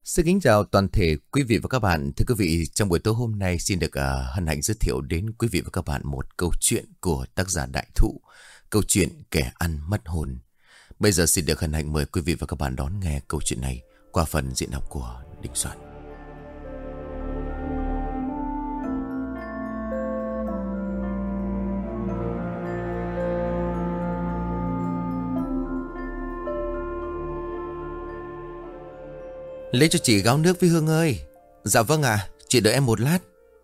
Xin kính chào toàn thể quý vị và các bạn. Thưa quý vị, trong buổi tối hôm nay xin được hân hạnh giới thiệu đến quý vị và các bạn một câu chuyện của tác giả Đại Thụ. Câu chuyện Kẻ ăn mất hồn. Bây giờ xin được hân hạnh mời quý vị và các bạn đón nghe câu chuyện này qua phần diễn đọc của Đình Soạn. Lấy cho chị gáo nước với Hương ơi. Dạ vâng ạ, chị đợi em một lát.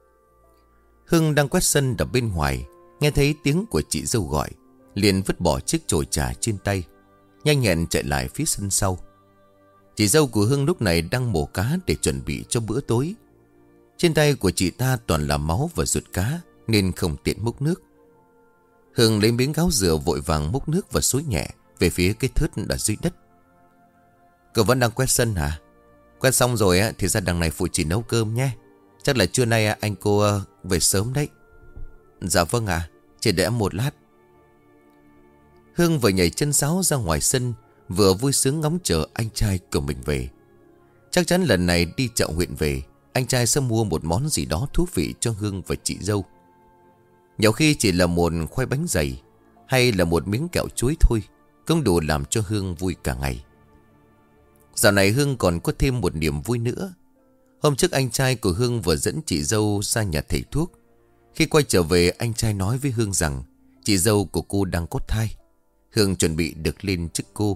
Hương đang quét sân đập bên ngoài, nghe thấy tiếng của chị dâu gọi, liền vứt bỏ chiếc chổi trà trên tay, nhanh nhẹn chạy lại phía sân sau. Chị dâu của Hương lúc này đang mổ cá để chuẩn bị cho bữa tối. Trên tay của chị ta toàn là máu và ruột cá, nên không tiện múc nước. Hương lấy miếng gáo dừa vội vàng múc nước và xối nhẹ về phía cái thớt ở dưới đất. Cậu vẫn đang quét sân hả? Quét xong rồi thì ra đằng này phụ chị nấu cơm nhé. Chắc là trưa nay anh cô về sớm đấy. Dạ vâng ạ, chị đợi em một lát. Hương vừa nhảy chân sáo ra ngoài sân, vừa vui sướng ngóng chờ anh trai của mình về. Chắc chắn lần này đi chợ huyện về, anh trai sẽ mua một món gì đó thú vị cho Hương và chị dâu. Nhiều khi chỉ là một khoai bánh dày hay là một miếng kẹo chuối thôi cũng đủ làm cho Hương vui cả ngày. Dạo này Hương còn có thêm một niềm vui nữa. Hôm trước anh trai của Hương vừa dẫn chị dâu ra nhà thầy thuốc. Khi quay trở về, anh trai nói với Hương rằng chị dâu của cô đang có thai. Hương chuẩn bị được lên chức cô.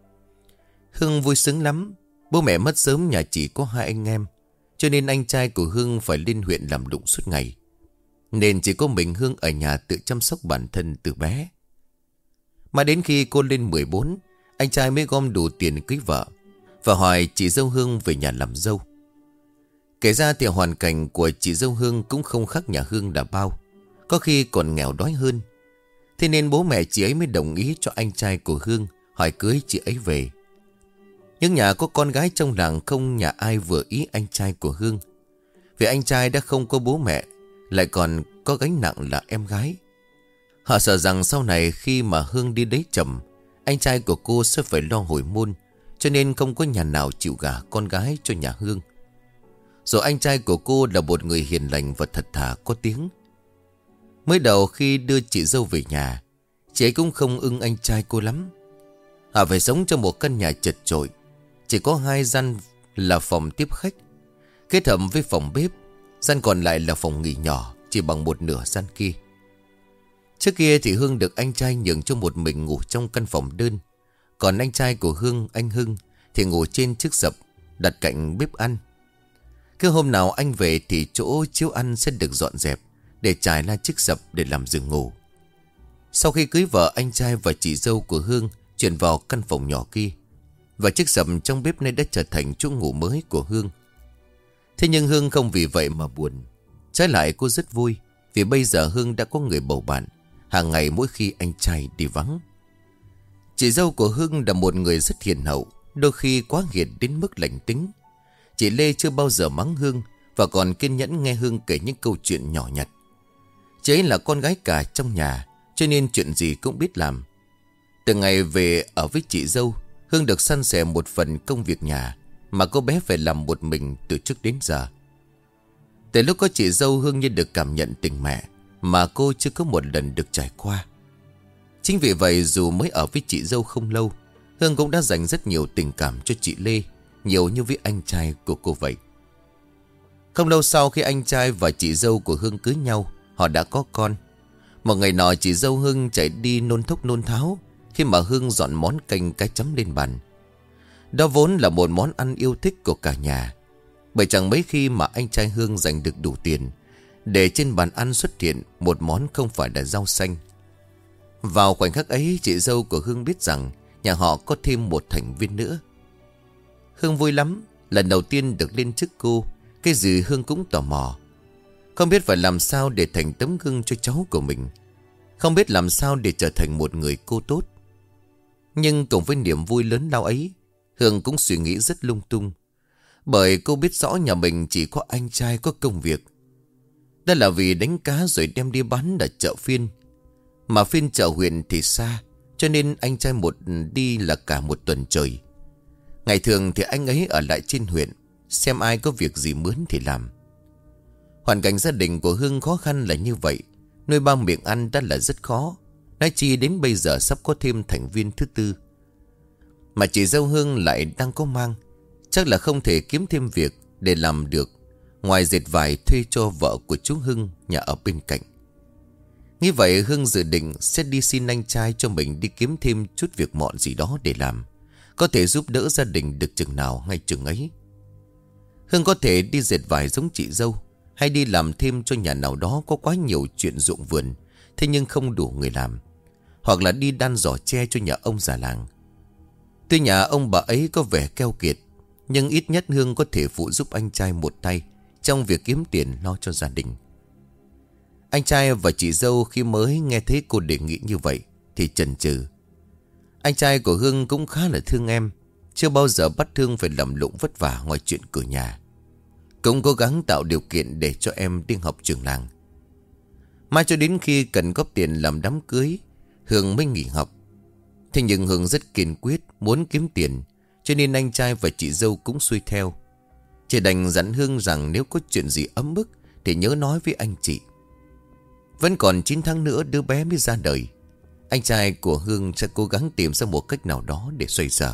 Hương vui sướng lắm. Bố mẹ mất sớm, nhà chỉ có hai anh em, cho nên anh trai của Hương phải lên huyện làm lụng suốt ngày. Nên chỉ có mình Hương ở nhà tự chăm sóc bản thân từ bé. Mà đến khi cô lên 14, anh trai mới gom đủ tiền cưới vợ và hỏi chị dâu Hương về nhà làm dâu. Kể ra thì hoàn cảnh của chị dâu Hương cũng không khác nhà Hương đã bao, có khi còn nghèo đói hơn. Thế nên bố mẹ chị ấy mới đồng ý cho anh trai của Hương hỏi cưới chị ấy về. Nhưng nhà có con gái trong làng không nhà ai vừa ý anh trai của Hương. Vì anh trai đã không có bố mẹ, lại còn có gánh nặng là em gái. Họ sợ rằng sau này khi mà Hương đi lấy chồng, anh trai của cô sẽ phải lo hồi môn, cho nên không có nhà nào chịu gả con gái cho nhà Hương. Rồi anh trai của cô là một người hiền lành và thật thà có tiếng. Mới đầu khi đưa chị dâu về nhà, chị ấy cũng không ưng anh trai cô lắm. Họ phải sống trong một căn nhà chật chội, chỉ có hai gian là phòng tiếp khách, kết hợp với phòng bếp. Gian còn lại là phòng nghỉ nhỏ, chỉ bằng một nửa gian kia. Trước kia thì Hương được anh trai nhường cho một mình ngủ trong căn phòng đơn. Còn anh trai của Hương, anh Hưng, thì ngủ trên chiếc sập đặt cạnh bếp ăn. Cứ hôm nào anh về thì chỗ chiếu ăn sẽ được dọn dẹp để trải ra chiếc sập để làm giường ngủ. Sau khi cưới vợ, anh trai và chị dâu của Hương chuyển vào căn phòng nhỏ kia, và chiếc sập trong bếp này đã trở thành chỗ ngủ mới của Hương. Thế nhưng Hương không vì vậy mà buồn. Trái lại cô rất vui, vì bây giờ Hương đã có người bầu bạn, hàng ngày mỗi khi anh trai đi vắng. Chị dâu của Hương là một người rất hiền hậu, đôi khi quá hiền đến mức lạnh tính. Chị Lê chưa bao giờ mắng Hương, và còn kiên nhẫn nghe Hương kể những câu chuyện nhỏ nhặt. Chị ấy là con gái cả trong nhà, cho nên chuyện gì cũng biết làm. Từ ngày về ở với chị dâu, Hương được san sẻ một phần công việc nhà mà cô bé phải làm một mình từ trước đến giờ. Từ lúc có chị dâu, Hương như được cảm nhận tình mẹ mà cô chưa có một lần được trải qua. Chính vì vậy dù mới ở với chị dâu không lâu, Hương cũng đã dành rất nhiều tình cảm cho chị Lê, nhiều như với anh trai của cô vậy. Không lâu sau khi anh trai và chị dâu của Hương cưới nhau, họ đã có con. Một ngày nọ chị dâu Hương chạy đi nôn thốc nôn tháo khi mà Hương dọn món canh cá chấm lên bàn. Đó vốn là một món ăn yêu thích của cả nhà, bởi chẳng mấy khi mà anh trai Hương dành được đủ tiền để trên bàn ăn xuất hiện một món không phải là rau xanh. Vào khoảnh khắc ấy, chị dâu của Hương biết rằng nhà họ có thêm một thành viên nữa. Hương vui lắm, lần đầu tiên được lên chức cô, cái gì Hương cũng tò mò. Không biết phải làm sao để thành tấm gương cho cháu của mình, không biết làm sao để trở thành một người cô tốt. Nhưng cùng với niềm vui lớn lao ấy, Hương cũng suy nghĩ rất lung tung, bởi cô biết rõ nhà mình chỉ có anh trai có công việc. Đó là vì đánh cá rồi đem đi bán ở chợ phiên, mà phiên chợ huyện thì xa, cho nên anh trai một đi là cả một tuần trời. Ngày thường thì anh ấy ở lại trên huyện, xem ai có việc gì mướn thì làm. Hoàn cảnh gia đình của Hương khó khăn là như vậy, nuôi ba miệng ăn đã là rất khó, nói chi đến bây giờ sắp có thêm thành viên thứ tư. Mà chị dâu Hương lại đang có mang, chắc là không thể kiếm thêm việc để làm được, ngoài dệt vải thuê cho vợ của chú Hưng nhà ở bên cạnh. Như vậy Hương dự định sẽ đi xin anh trai cho mình đi kiếm thêm chút việc mọn gì đó để làm, có thể giúp đỡ gia đình được chừng nào ngay chừng ấy. Hương có thể đi dệt vải giống chị dâu, hay đi làm thêm cho nhà nào đó có quá nhiều chuyện ruộng vườn, thế nhưng không đủ người làm, hoặc là đi đan giỏ tre cho nhà ông già làng. Tuy nhà ông bà ấy có vẻ keo kiệt, nhưng ít nhất Hương có thể phụ giúp anh trai một tay trong việc kiếm tiền lo cho gia đình. Anh trai và chị dâu khi mới nghe thấy cô đề nghị như vậy thì chần chừ. Anh trai của Hương cũng khá là thương em, chưa bao giờ bắt Hương phải làm lụng vất vả ngoài chuyện cửa nhà, cũng cố gắng tạo điều kiện để cho em đi học trường làng. Mai cho đến khi cần góp tiền làm đám cưới, Hương mới nghỉ học. Thế nhưng Hương rất kiên quyết muốn kiếm tiền, cho nên anh trai và chị dâu cũng xuôi theo. Chỉ đành dặn Hương rằng nếu có chuyện gì ấm ức thì nhớ nói với anh chị. Vẫn còn 9 tháng nữa đứa bé mới ra đời. Anh trai của Hương sẽ cố gắng tìm ra một cách nào đó để xoay sở.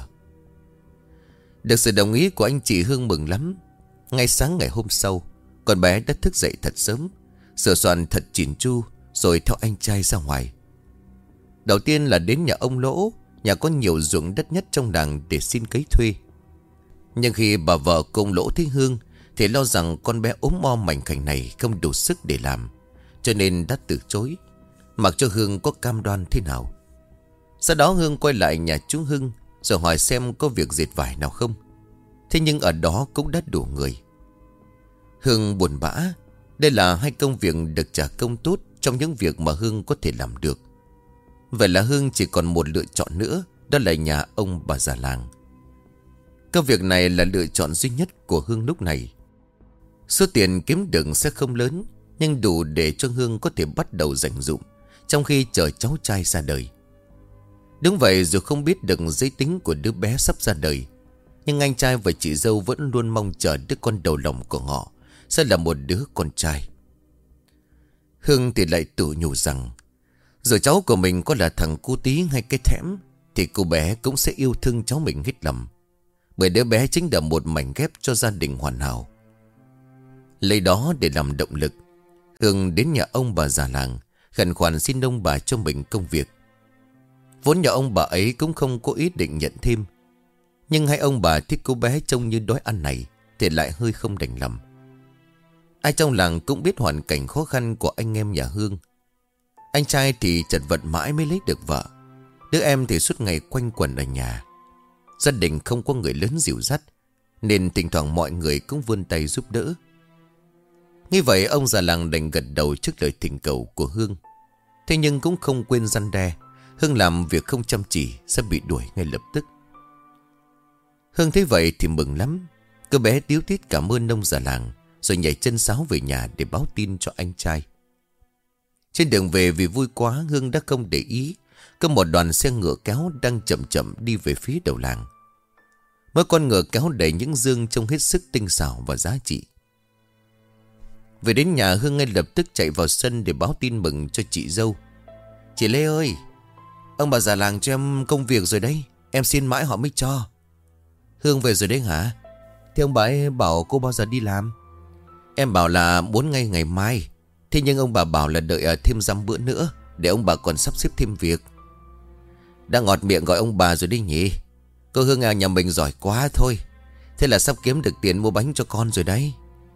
Được sự đồng ý của anh chị, Hương mừng lắm. Ngay sáng ngày hôm sau, con bé đã thức dậy thật sớm, sửa soạn thật chỉn chu, rồi theo anh trai ra ngoài. Đầu tiên là đến nhà ông Lỗ, nhà có nhiều ruộng đất nhất trong làng, để xin cấy thuê. Nhưng khi bà vợ cùng Lỗ thấy Hương thì lo rằng con bé ốm o mảnh khảnh này không đủ sức để làm, cho nên đã từ chối, mặc cho Hương có cam đoan thế nào. Sau đó Hương quay lại nhà chú Hưng rồi hỏi xem có việc dệt vải nào không. Thế nhưng ở đó cũng đã đủ người. Hương buồn bã. Đây là hai công việc được trả công tốt trong những việc mà Hương có thể làm được. Vậy là Hương chỉ còn một lựa chọn nữa, đó là nhà ông bà già làng. Công việc này là lựa chọn duy nhất của Hương lúc này. Số tiền kiếm được sẽ không lớn, nhưng đủ để cho Hương có thể bắt đầu dành dụm trong khi chờ cháu trai ra đời. Đúng vậy, dù không biết được giới tính của đứa bé sắp ra đời, nhưng anh trai và chị dâu vẫn luôn mong chờ đứa con đầu lòng của họ sẽ là một đứa con trai. Hương thì lại tự nhủ rằng dù cháu của mình có là thằng cu tí hay cái thẽm thì cô bé cũng sẽ yêu thương cháu mình hết lòng, bởi đứa bé chính là một mảnh ghép cho gia đình hoàn hảo. Lấy đó để làm động lực, Hương đến nhà ông bà già làng khẩn khoản xin ông bà cho mình công việc. Vốn nhà ông bà ấy cũng không có ý định nhận thêm, nhưng hai ông bà thích cô bé trông như đói ăn này thì lại hơi không đành lòng. Ai trong làng cũng biết hoàn cảnh khó khăn của anh em nhà Hương. Anh trai thì chật vật mãi mới lấy được vợ, đứa em thì suốt ngày quanh quẩn ở nhà. Gia đình không có người lớn dìu dắt, nên thỉnh thoảng mọi người cũng vươn tay giúp đỡ. Như vậy ông già làng đành gật đầu trước lời thỉnh cầu của Hương. Thế nhưng cũng không quên răn đe, Hương làm việc không chăm chỉ sẽ bị đuổi ngay lập tức. Hương thấy vậy thì mừng lắm. Cô bé tíu tít cảm ơn ông già làng, rồi nhảy chân sáo về nhà để báo tin cho anh trai. Trên đường về vì vui quá, Hương đã không để ý có một đoàn xe ngựa kéo đang chậm chậm đi về phía đầu làng. Mỗi con ngựa kéo đầy những dương trông hết sức tinh xảo và giá trị. Về đến nhà, Hương ngay lập tức chạy vào sân để báo tin mừng cho chị dâu. Chị Lê ơi, ông bà già làng cho em công việc rồi đấy, em xin mãi họ mới cho. Hương về rồi đấy hả? Thế ông bà ấy bảo cô bao giờ đi làm? Em bảo là muốn ngay ngày mai. Thế nhưng ông bà bảo là đợi thêm dăm bữa nữa, để ông bà còn sắp xếp thêm việc. Đã ngọt miệng gọi ông bà rồi đi nhỉ? Cô Hương à, nhà mình giỏi quá thôi. Thế là sắp kiếm được tiền mua bánh cho con rồi đấy.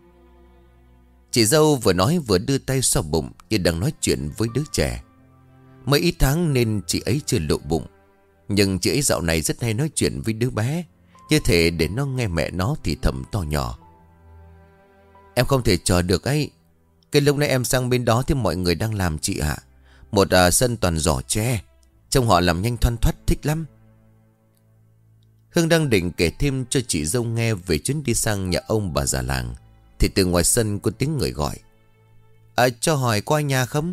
Chị dâu vừa nói vừa đưa tay xoa bụng như đang nói chuyện với đứa trẻ. Mới ít tháng nên chị ấy chưa lộ bụng, nhưng chị ấy dạo này rất hay nói chuyện với đứa bé, như thể để nó nghe mẹ nó thì thầm to nhỏ. Em không thể chờ được ấy. Cái lúc nãy em sang bên đó thì mọi người đang làm chị ạ. Một sân toàn giỏ tre, trông họ làm nhanh thoăn thoắt thích lắm. Hương đang định kể thêm cho chị dâu nghe về chuyến đi sang nhà ông bà già làng, thì từ ngoài sân có tiếng người gọi. Cho hỏi có ai nhà không?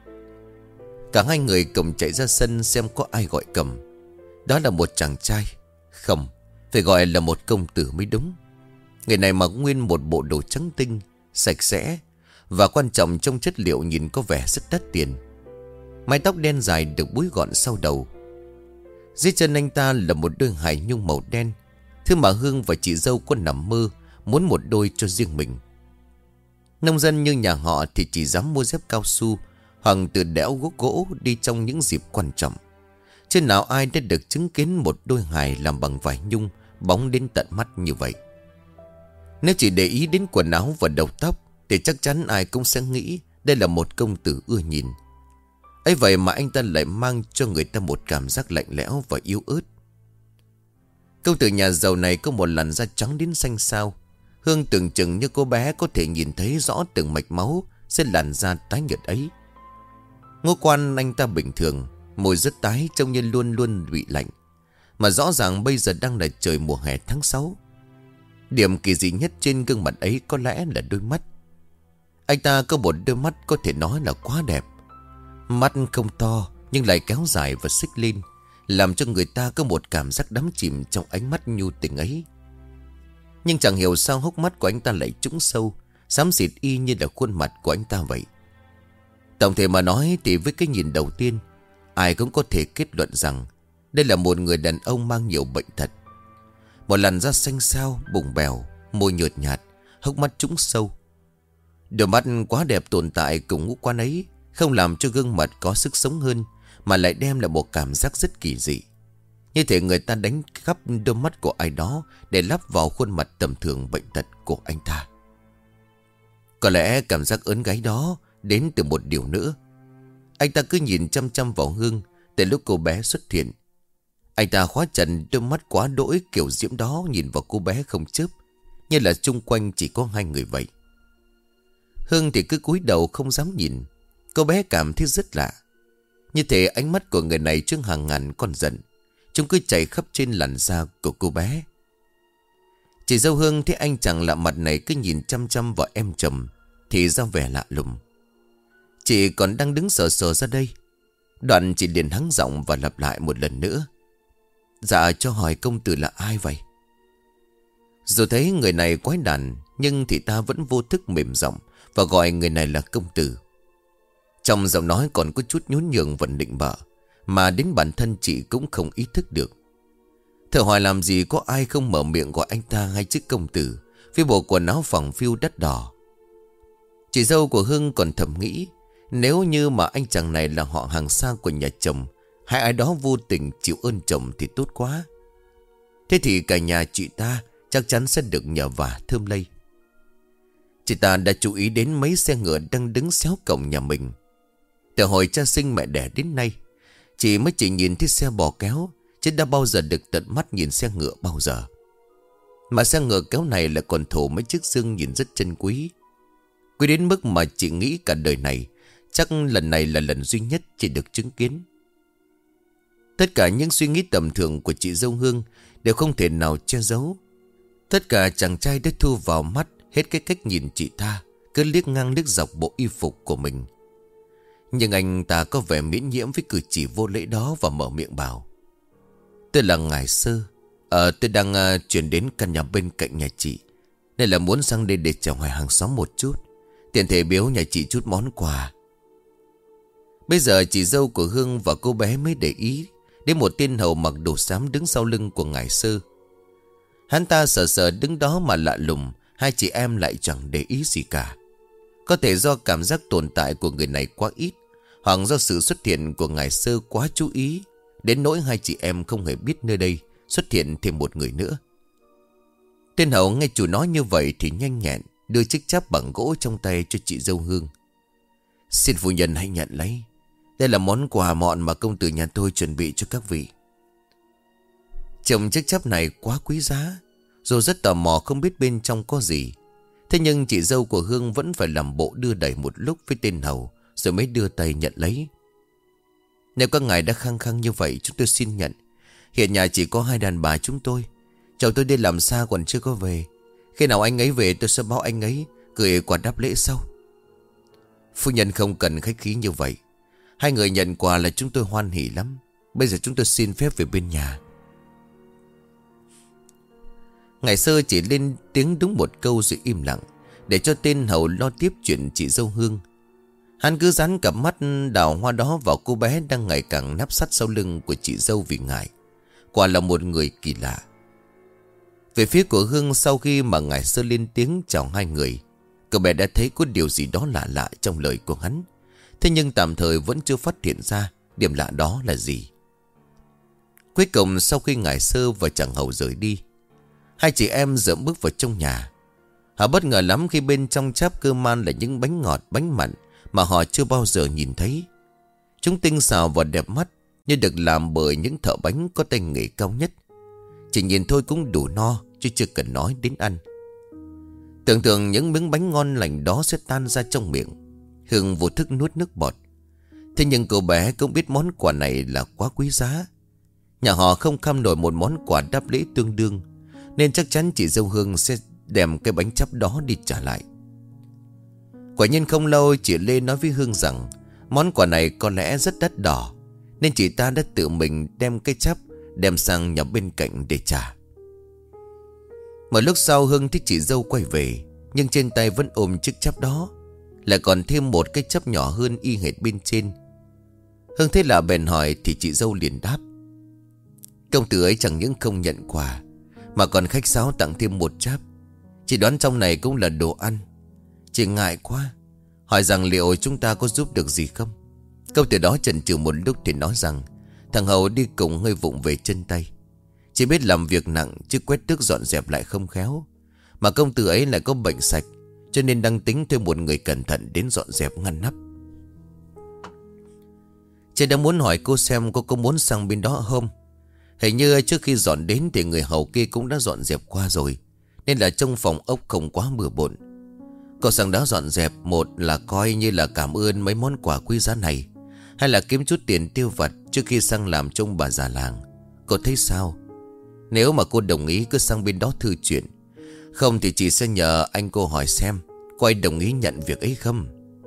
Cả hai người cùng chạy ra sân xem có ai gọi cầm. Đó là một chàng trai. Không, phải gọi là một công tử mới đúng. Người này mặc nguyên một bộ đồ trắng tinh, sạch sẽ, và quan trọng trong chất liệu nhìn có vẻ rất đắt tiền. Mái tóc đen dài được búi gọn sau đầu. Dưới chân anh ta là một đôi hài nhung màu đen, thứ mà Hương và chị dâu có nằm mơ muốn một đôi cho riêng mình. Nông dân như nhà họ thì chỉ dám mua dép cao su hoặc từ đẽo gốc gỗ đi trong những dịp quan trọng. Chứ nào ai đã được chứng kiến một đôi hài làm bằng vải nhung bóng đến tận mắt như vậy. Nếu chỉ để ý đến quần áo và đầu tóc thì chắc chắn ai cũng sẽ nghĩ đây là một công tử ưa nhìn. ấy vậy mà anh ta lại mang cho người ta một cảm giác lạnh lẽo và yếu ớt. Công tử nhà giàu này có một làn da trắng đến xanh xao. Hương tưởng chừng như cô bé có thể nhìn thấy rõ từng mạch máu trên làn da tái nhợt ấy. Ngũ quan anh ta bình thường, môi rất tái trông như luôn luôn bị lạnh. Mà rõ ràng bây giờ đang là trời mùa hè tháng 6. Điểm kỳ dị nhất trên gương mặt ấy có lẽ là đôi mắt. Anh ta có một đôi mắt có thể nói là quá đẹp. Mắt không to nhưng lại kéo dài và xích lên, làm cho người ta có một cảm giác đắm chìm trong ánh mắt nhu tình ấy. Nhưng chẳng hiểu sao hốc mắt của anh ta lại trũng sâu, xám xịt y như là khuôn mặt của anh ta vậy. Tổng thể mà nói thì với cái nhìn đầu tiên, ai cũng có thể kết luận rằng đây là một người đàn ông mang nhiều bệnh thật. Một làn da xanh xao, bùng bèo, môi nhợt nhạt, hốc mắt trũng sâu. Đôi mắt quá đẹp tồn tại cùng ngũ quan ấy không làm cho gương mặt có sức sống hơn, mà lại đem lại một cảm giác rất kỳ dị. Như thể người ta đánh khắp đôi mắt của ai đó để lắp vào khuôn mặt tầm thường bệnh tật của anh ta. Có lẽ cảm giác ớn gáy đó đến từ một điều nữa. Anh ta cứ nhìn chăm chăm vào Hương từ lúc cô bé xuất hiện. Anh ta khóa chặt đôi mắt quá đỗi kiểu diễm đó nhìn vào cô bé không chớp, như là chung quanh chỉ có hai người vậy. Hương thì cứ cúi đầu không dám nhìn. Cô bé cảm thấy rất lạ. Như thể ánh mắt của người này trước hàng ngàn con giận, chúng cứ chảy khắp trên làn da của cô bé. Chị dâu Hương thấy anh chàng lạ mặt này cứ nhìn chăm chăm vào em chồng thì ra vẻ lạ lùng. Chị còn đang đứng sờ sờ ra đây. Đoạn chị liền hắng giọng và lặp lại một lần nữa: Dạ, cho hỏi công tử là ai vậy? Dù thấy người này quái đản, nhưng thị ta vẫn vô thức mềm giọng và gọi người này là công tử. Trong giọng nói còn có chút nhún nhường và nịnh bợ, mà đến bản thân chị cũng không ý thức được. Thở hỏi làm gì có ai không mở miệng gọi anh ta hay chức công tử với bộ quần áo phẳng phiu đắt đỏ. Chị dâu của Hưng còn thầm nghĩ, nếu như mà anh chàng này là họ hàng xa của nhà chồng, hay ai đó vô tình chịu ơn chồng thì tốt quá. Thế thì cả nhà chị ta chắc chắn sẽ được nhờ vả thơm lây. Chị ta đã chú ý đến mấy xe ngựa đang đứng xéo cổng nhà mình. Từ hồi cha sinh mẹ đẻ đến nay, chị mới chỉ nhìn thấy xe bò kéo, chứ đã bao giờ được tận mắt nhìn xe ngựa bao giờ. Mà xe ngựa kéo này là còn thổ mấy chiếc xương nhìn rất chân quý. Quý đến mức mà chị nghĩ cả đời này chắc lần này là lần duy nhất chị được chứng kiến. Tất cả những suy nghĩ tầm thường của chị dâu Hương đều không thể nào che giấu. Tất cả chàng trai đã thu vào mắt hết cái cách nhìn chị ta, cứ liếc ngang liếc dọc bộ y phục của mình. Nhưng anh ta có vẻ miễn nhiễm với cử chỉ vô lễ đó và mở miệng bảo: Tôi là Ngải Sơ. Tôi đang chuyển đến căn nhà bên cạnh nhà chị, nên là muốn sang đây để chào hỏi hàng xóm một chút, tiện thể biếu nhà chị chút món quà. Bây giờ chị dâu của Hương và cô bé mới để ý đến một tên hầu mặc đồ xám đứng sau lưng của Ngải Sơ. Hắn ta sờ sờ đứng đó mà lạ lùng, hai chị em lại chẳng để ý gì cả. Có thể do cảm giác tồn tại của người này quá ít, hoặc do sự xuất hiện của Ngải Sơ quá chú ý, đến nỗi hai chị em không hề biết nơi đây xuất hiện thêm một người nữa. Tên hầu nghe chủ nói như vậy thì nhanh nhẹn đưa chiếc cháp bằng gỗ trong tay cho chị dâu Hương. Xin phu nhân hãy nhận lấy. Đây là món quà mọn mà công tử nhà tôi chuẩn bị cho các vị. Trông chiếc cháp này quá quý giá, dù rất tò mò không biết bên trong có gì. Thế nhưng chị dâu của Hương vẫn phải làm bộ đưa đẩy một lúc với tên hầu, rồi mới đưa tay nhận lấy. Nếu các ngài đã khăng khăng như vậy, chúng tôi xin nhận. Hiện nhà chỉ có hai đàn bà chúng tôi. Chồng tôi đi làm xa còn chưa có về. Khi nào anh ấy về tôi sẽ báo anh ấy gửi quà đáp lễ sau. Phu nhân không cần khách khí như vậy. Hai người nhận quà là chúng tôi hoan hỉ lắm. Bây giờ chúng tôi xin phép về bên nhà. Ngải Sơ chỉ lên tiếng đúng một câu rồi im lặng, để cho tên hầu lo tiếp chuyện chị dâu Hương. Hắn cứ dán cặp mắt đào hoa đó vào cô bé đang ngày càng nép sát sau lưng của chị dâu vì ngại. Quả là một người kỳ lạ. Về phía của Hương, sau khi mà Ngải Sơ lên tiếng chào hai người, cậu bé đã thấy có điều gì đó lạ lạ trong lời của hắn. Thế nhưng tạm thời vẫn chưa phát hiện ra điểm lạ đó là gì. Cuối cùng sau khi Ngải Sơ và chàng hầu rời đi, hai chị em dợm bước vào trong nhà. Họ bất ngờ lắm khi bên trong cháp cơm man là những bánh ngọt, bánh mặn mà họ chưa bao giờ nhìn thấy. Chúng tinh xào và đẹp mắt, như được làm bởi những thợ bánh có tay nghề cao nhất. Chỉ nhìn thôi cũng đủ no, chứ chưa cần nói đến ăn. Tưởng tượng những miếng bánh ngon lành đó sẽ tan ra trong miệng, Hương vô thức nuốt nước bọt. Thế nhưng cô bé cũng biết món quà này là quá quý giá. Nhà họ không kham nổi một món quà đáp lễ tương đương, nên chắc chắn chị dâu Hương sẽ đem cái bánh chắp đó đi trả lại. Quả nhiên không lâu, chị Lê nói với Hương rằng món quà này có lẽ rất đắt đỏ, nên chị ta đã tự mình đem cái chắp đem sang nhà bên cạnh để trả. Một lúc sau Hương thấy chị dâu quay về, nhưng trên tay vẫn ôm chiếc chắp đó, lại còn thêm một cái chắp nhỏ hơn y hệt bên trên. Hương thấy lạ bèn hỏi thì chị dâu liền đáp: công tử ấy chẳng những không nhận quà mà còn khách sáo tặng thêm một cháp. Chị đoán trong này cũng là đồ ăn. Chị ngại quá, hỏi rằng liệu chúng ta có giúp được gì không. Câu từ đó chần chừ một lúc thì nói rằng thằng hầu đi cùng hơi vụng về chân tay, chỉ biết làm việc nặng chứ quét tước dọn dẹp lại không khéo. Mà công tử ấy lại có bệnh sạch, cho nên đang tính thuê một người cẩn thận đến dọn dẹp ngăn nắp. Chị đã muốn hỏi cô xem cô có muốn sang bên đó không. Hình như trước khi dọn đến thì người hầu kia cũng đã dọn dẹp qua rồi, nên là trong phòng ốc không quá bừa bộn. Cô sang đó dọn dẹp, một là coi như là cảm ơn mấy món quà quý giá này, hay là kiếm chút tiền tiêu vặt trước khi sang làm trông bà già làng. Cô thấy sao? Nếu mà cô đồng ý cứ sang bên đó thư chuyện, không thì chị sẽ nhờ anh cô hỏi xem có ai đồng ý nhận việc ấy không.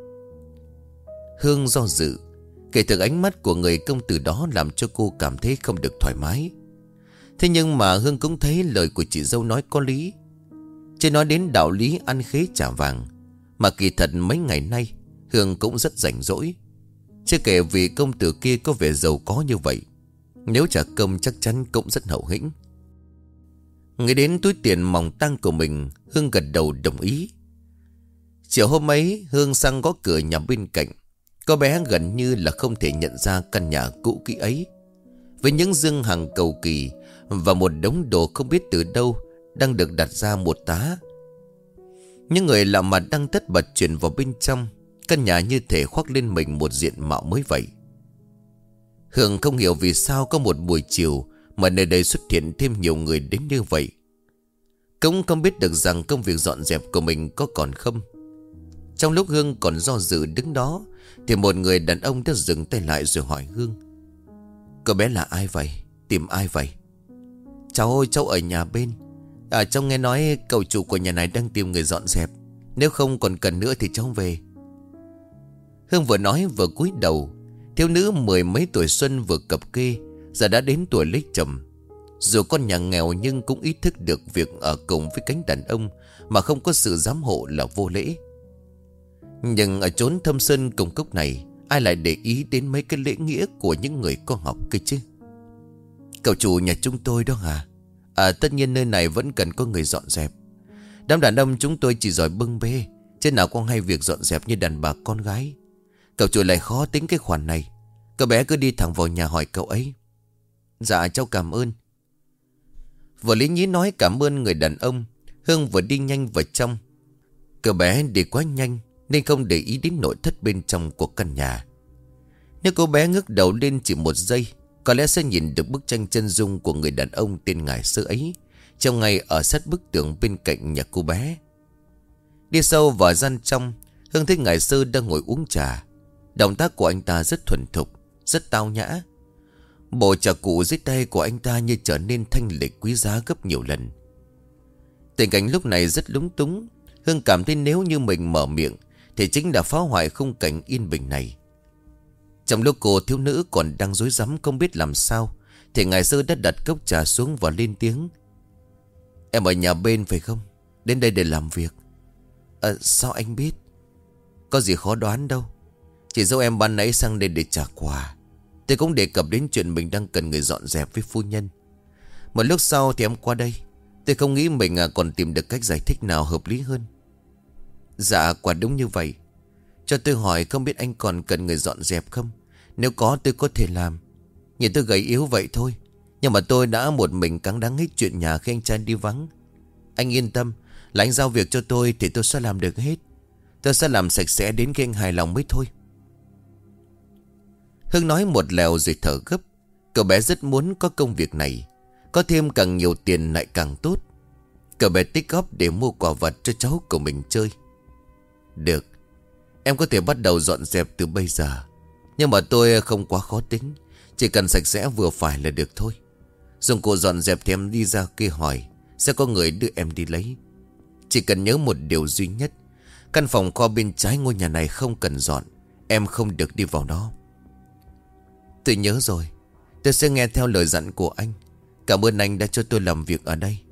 Hương do dự. Kể từ ánh mắt của người công tử đó làm cho cô cảm thấy không được thoải mái. Thế nhưng mà Hương cũng thấy lời của chị dâu nói có lý. Chứ nói đến đạo lý ăn khế trả vàng, mà kỳ thật mấy ngày nay Hương cũng rất rảnh rỗi. Chưa kể vì công tử kia có vẻ giàu có như vậy, nếu trả công chắc chắn cũng rất hậu hĩnh. Nghĩ đến túi tiền mỏng tang của mình, Hương gật đầu đồng ý. Chiều hôm ấy Hương sang gõ cửa nhà bên cạnh. Cô bé gần như là không thể nhận ra căn nhà cũ kỹ ấy, với những dương hàng cầu kỳ và một đống đồ không biết từ đâu đang được đặt ra một tá. Những người lạ mặt đang tất bật chuyển vào bên trong. Căn nhà như thể khoác lên mình một diện mạo mới vậy. Hương không hiểu vì sao có một buổi chiều mà nơi đây xuất hiện thêm nhiều người đến như vậy. Cũng không biết được rằng công việc dọn dẹp của mình có còn không. Trong lúc Hương còn do dự đứng đó thì một người đàn ông đã dừng tay lại rồi hỏi Hương: cô bé là ai vậy? Tìm ai vậy? Cháu ơi, cháu ở nhà bên. Cháu nghe nói cậu chủ của nhà này đang tìm người dọn dẹp. Nếu không còn cần nữa thì cháu về. Hương vừa nói vừa cúi đầu. Thiếu nữ mười mấy tuổi xuân vừa cập kê, giờ đã đến tuổi lấy chồng. Dù con nhà nghèo nhưng cũng ý thức được việc ở cùng với cánh đàn ông mà không có sự giám hộ là vô lễ. Nhưng ở chốn thâm sơn cùng cốc này, ai lại để ý đến mấy cái lễ nghĩa của những người có học cơ chứ? Cậu chủ nhà chúng tôi đó hả? Tất nhiên nơi này vẫn cần có người dọn dẹp. Đám đàn ông chúng tôi chỉ giỏi bưng bê, chứ nào có hay việc dọn dẹp như đàn bà con gái. Cậu chủ lại khó tính cái khoản này. Cậu bé cứ đi thẳng vào nhà hỏi cậu ấy. Dạ cháu cảm ơn. Vừa lý nhí nói cảm ơn người đàn ông, Hương vừa đi nhanh vào trong. Cậu bé đi quá nhanh nên không để ý đến nội thất bên trong của căn nhà. Nếu cô bé ngước đầu lên chỉ một giây, có lẽ sẽ nhìn được bức tranh chân dung của người đàn ông tên Ngải Sơ ấy treo ngay ở sát bức tường bên cạnh nhà cô bé. Đi sâu vào gian trong, Hương thấy Ngải Sơ đang ngồi uống trà. Động tác của anh ta rất thuần thục, rất tao nhã. Bộ trà cụ dưới tay của anh ta như trở nên thanh lịch quý giá gấp nhiều lần. Tình cảnh lúc này rất lúng túng. Hương cảm thấy nếu như mình mở miệng thì chính là phá hoại khung cảnh yên bình này. Trong lúc cô thiếu nữ còn đang rối rắm không biết làm sao, thì Ngải Sơ đã đặt cốc trà xuống và lên tiếng: Em ở nhà bên phải không? Đến đây để làm việc. Sao anh biết? Có gì khó đoán đâu. Chị dâu em ban nãy sang đây để trả quà. Tôi cũng đề cập đến chuyện mình đang cần người dọn dẹp với phu nhân. Một lúc sau thì em qua đây. Tôi không nghĩ mình còn tìm được cách giải thích nào hợp lý hơn. Dạ quả đúng như vậy. Cho tôi hỏi không biết anh còn cần người dọn dẹp không? Nếu có tôi có thể làm. Nhìn tôi gầy yếu vậy thôi, nhưng mà tôi đã một mình cáng đáng hết chuyện nhà khi anh trai đi vắng. Anh yên tâm, là anh giao việc cho tôi thì tôi sẽ làm được hết. Tôi sẽ làm sạch sẽ đến khi anh hài lòng mới thôi. Hưng nói một lèo rồi thở gấp. Cậu bé rất muốn có công việc này. Có thêm càng nhiều tiền lại càng tốt. Cậu bé tích góp để mua quà vật cho cháu của mình chơi. Được, em có thể bắt đầu dọn dẹp từ bây giờ. Nhưng mà tôi không quá khó tính. Chỉ cần sạch sẽ vừa phải là được thôi. Dụng cụ dọn dẹp thì em đi ra kia hỏi, sẽ có người đưa em đi lấy. Chỉ cần nhớ một điều duy nhất. Căn phòng kho bên trái ngôi nhà này không cần dọn. Em không được đi vào đó. Tôi nhớ rồi. Tôi sẽ nghe theo lời dặn của anh. Cảm ơn anh đã cho tôi làm việc ở đây.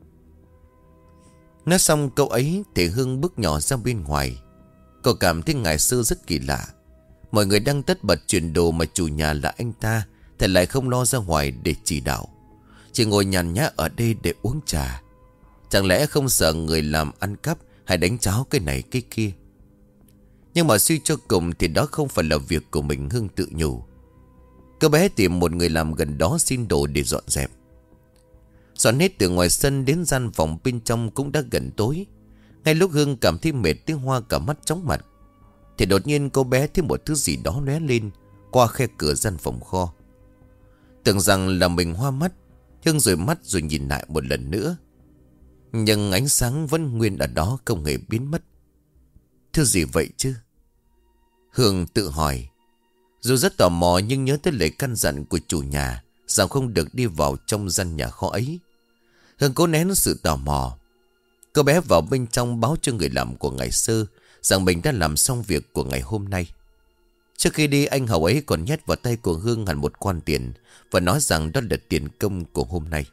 Nói xong câu ấy thì Hương bước nhỏ ra bên ngoài. Cậu cảm thấy ngày xưa rất kỳ lạ. Mọi người đang tất bật chuyển đồ mà chủ nhà là anh ta thì lại không lo ra ngoài để chỉ đạo. Chỉ ngồi nhàn nhã ở đây để uống trà. Chẳng lẽ không sợ người làm ăn cắp hay đánh cháo cái này cái kia? Nhưng mà suy cho cùng thì đó không phải là việc của mình, Hương tự nhủ. Cô bé tìm một người làm gần đó xin đồ để dọn dẹp. Dọn hết từ ngoài sân đến gian phòng bên trong cũng đã gần tối. Ngay lúc Hương cảm thấy mệt tới hoa cả mắt chóng mặt thì đột nhiên cô bé thấy một thứ gì đó lóe lên qua khe cửa gian phòng kho. Tưởng rằng là mình hoa mắt, Hương dụi mắt rồi nhìn lại một lần nữa. Nhưng ánh sáng vẫn nguyên ở đó, không hề biến mất. Thứ gì vậy chứ? Hương tự hỏi. Dù rất tò mò nhưng nhớ tới lời căn dặn của chủ nhà rằng không được đi vào trong gian nhà kho ấy. Hương cố nén sự tò mò. Cô bé vào bên trong báo cho người làm của ngày xưa rằng mình đã làm xong việc của ngày hôm nay. Trước khi đi, anh hầu ấy còn nhét vào tay của Hương hẳn một quan tiền và nói rằng đó là tiền công của hôm nay.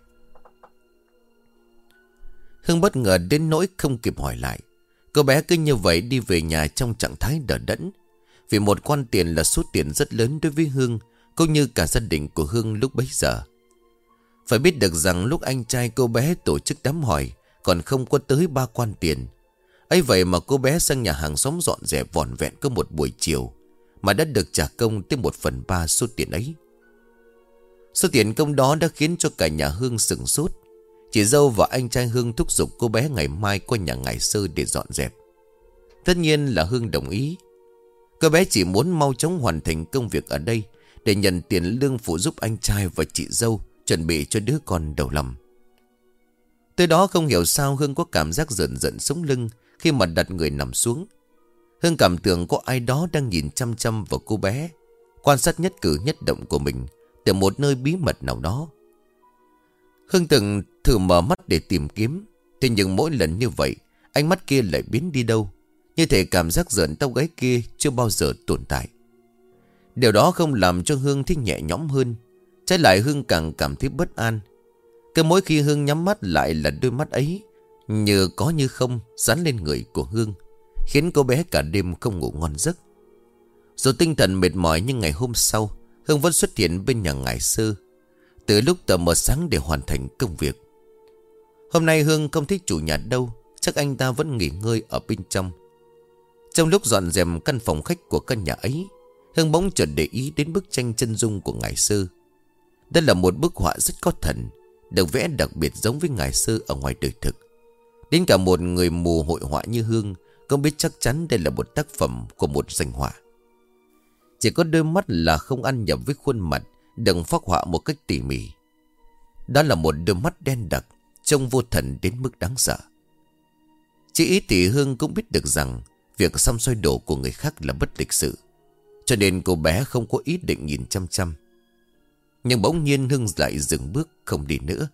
Hương bất ngờ đến nỗi không kịp hỏi lại. Cô bé cứ như vậy đi về nhà trong trạng thái đờ đẫn. Vì một quan tiền là số tiền rất lớn đối với Hương, cũng như cả gia đình của Hương lúc bấy giờ. Phải biết được rằng lúc anh trai cô bé tổ chức đám hỏi còn không có tới 3 quan tiền. Ấy vậy mà cô bé sang nhà hàng xóm dọn dẹp vỏn vẹn có một buổi chiều mà đã được trả công tới 1/3 số tiền ấy. Số tiền công đó đã khiến cho cả nhà Hương sửng sốt. Chị dâu và anh trai Hương thúc giục cô bé ngày mai qua nhà ngải sơ để dọn dẹp. Tất nhiên là Hương đồng ý. Cô bé chỉ muốn mau chóng hoàn thành công việc ở đây để nhận tiền lương phụ giúp anh trai và chị dâu chuẩn bị cho đứa con đầu lòng. Tới đó không hiểu sao Hương có cảm giác rợn rợn sống lưng khi mà đặt người nằm xuống. Hương cảm tưởng có ai đó đang nhìn chăm chăm vào cô bé, quan sát nhất cử nhất động của mình từ một nơi bí mật nào đó. Hương từng thử mở mắt để tìm kiếm, thế nhưng mỗi lần như vậy ánh mắt kia lại biến đi đâu, như thể cảm giác rợn tóc gáy kia chưa bao giờ tồn tại. Điều đó không làm cho Hương thấy nhẹ nhõm hơn. Trái lại Hương càng cảm thấy bất an. Cứ mỗi khi Hương nhắm mắt lại là đôi mắt ấy như có như không dán lên người của Hương, khiến cô bé cả đêm không ngủ ngon giấc. Dù tinh thần mệt mỏi nhưng ngày hôm sau Hương vẫn xuất hiện bên nhà ngải sơ từ lúc tờ mờ sáng để hoàn thành công việc. Hôm nay Hương không thấy chủ nhà đâu, chắc anh ta vẫn nghỉ ngơi ở bên trong. Trong lúc dọn dẹp căn phòng khách của căn nhà ấy, Hương bỗng chợt để ý đến bức tranh chân dung của ngải sơ. Đây là một bức họa rất có thần, được vẽ đặc biệt giống với ngải sơ ở ngoài đời thực. Đến cả một người mù hội họa như Hương cũng biết chắc chắn đây là một tác phẩm của một danh họa. Chỉ có đôi mắt là không ăn nhập với khuôn mặt được phác họa một cách tỉ mỉ. Đó là một đôi mắt đen đặc, trông vô thần đến mức đáng sợ. Chỉ ý thì Hương cũng biết được rằng việc xăm soi đồ của người khác là bất lịch sự, cho nên cô bé không có ý định nhìn chăm chăm. Nhưng bỗng nhiên Hương lại dừng bước không đi nữa.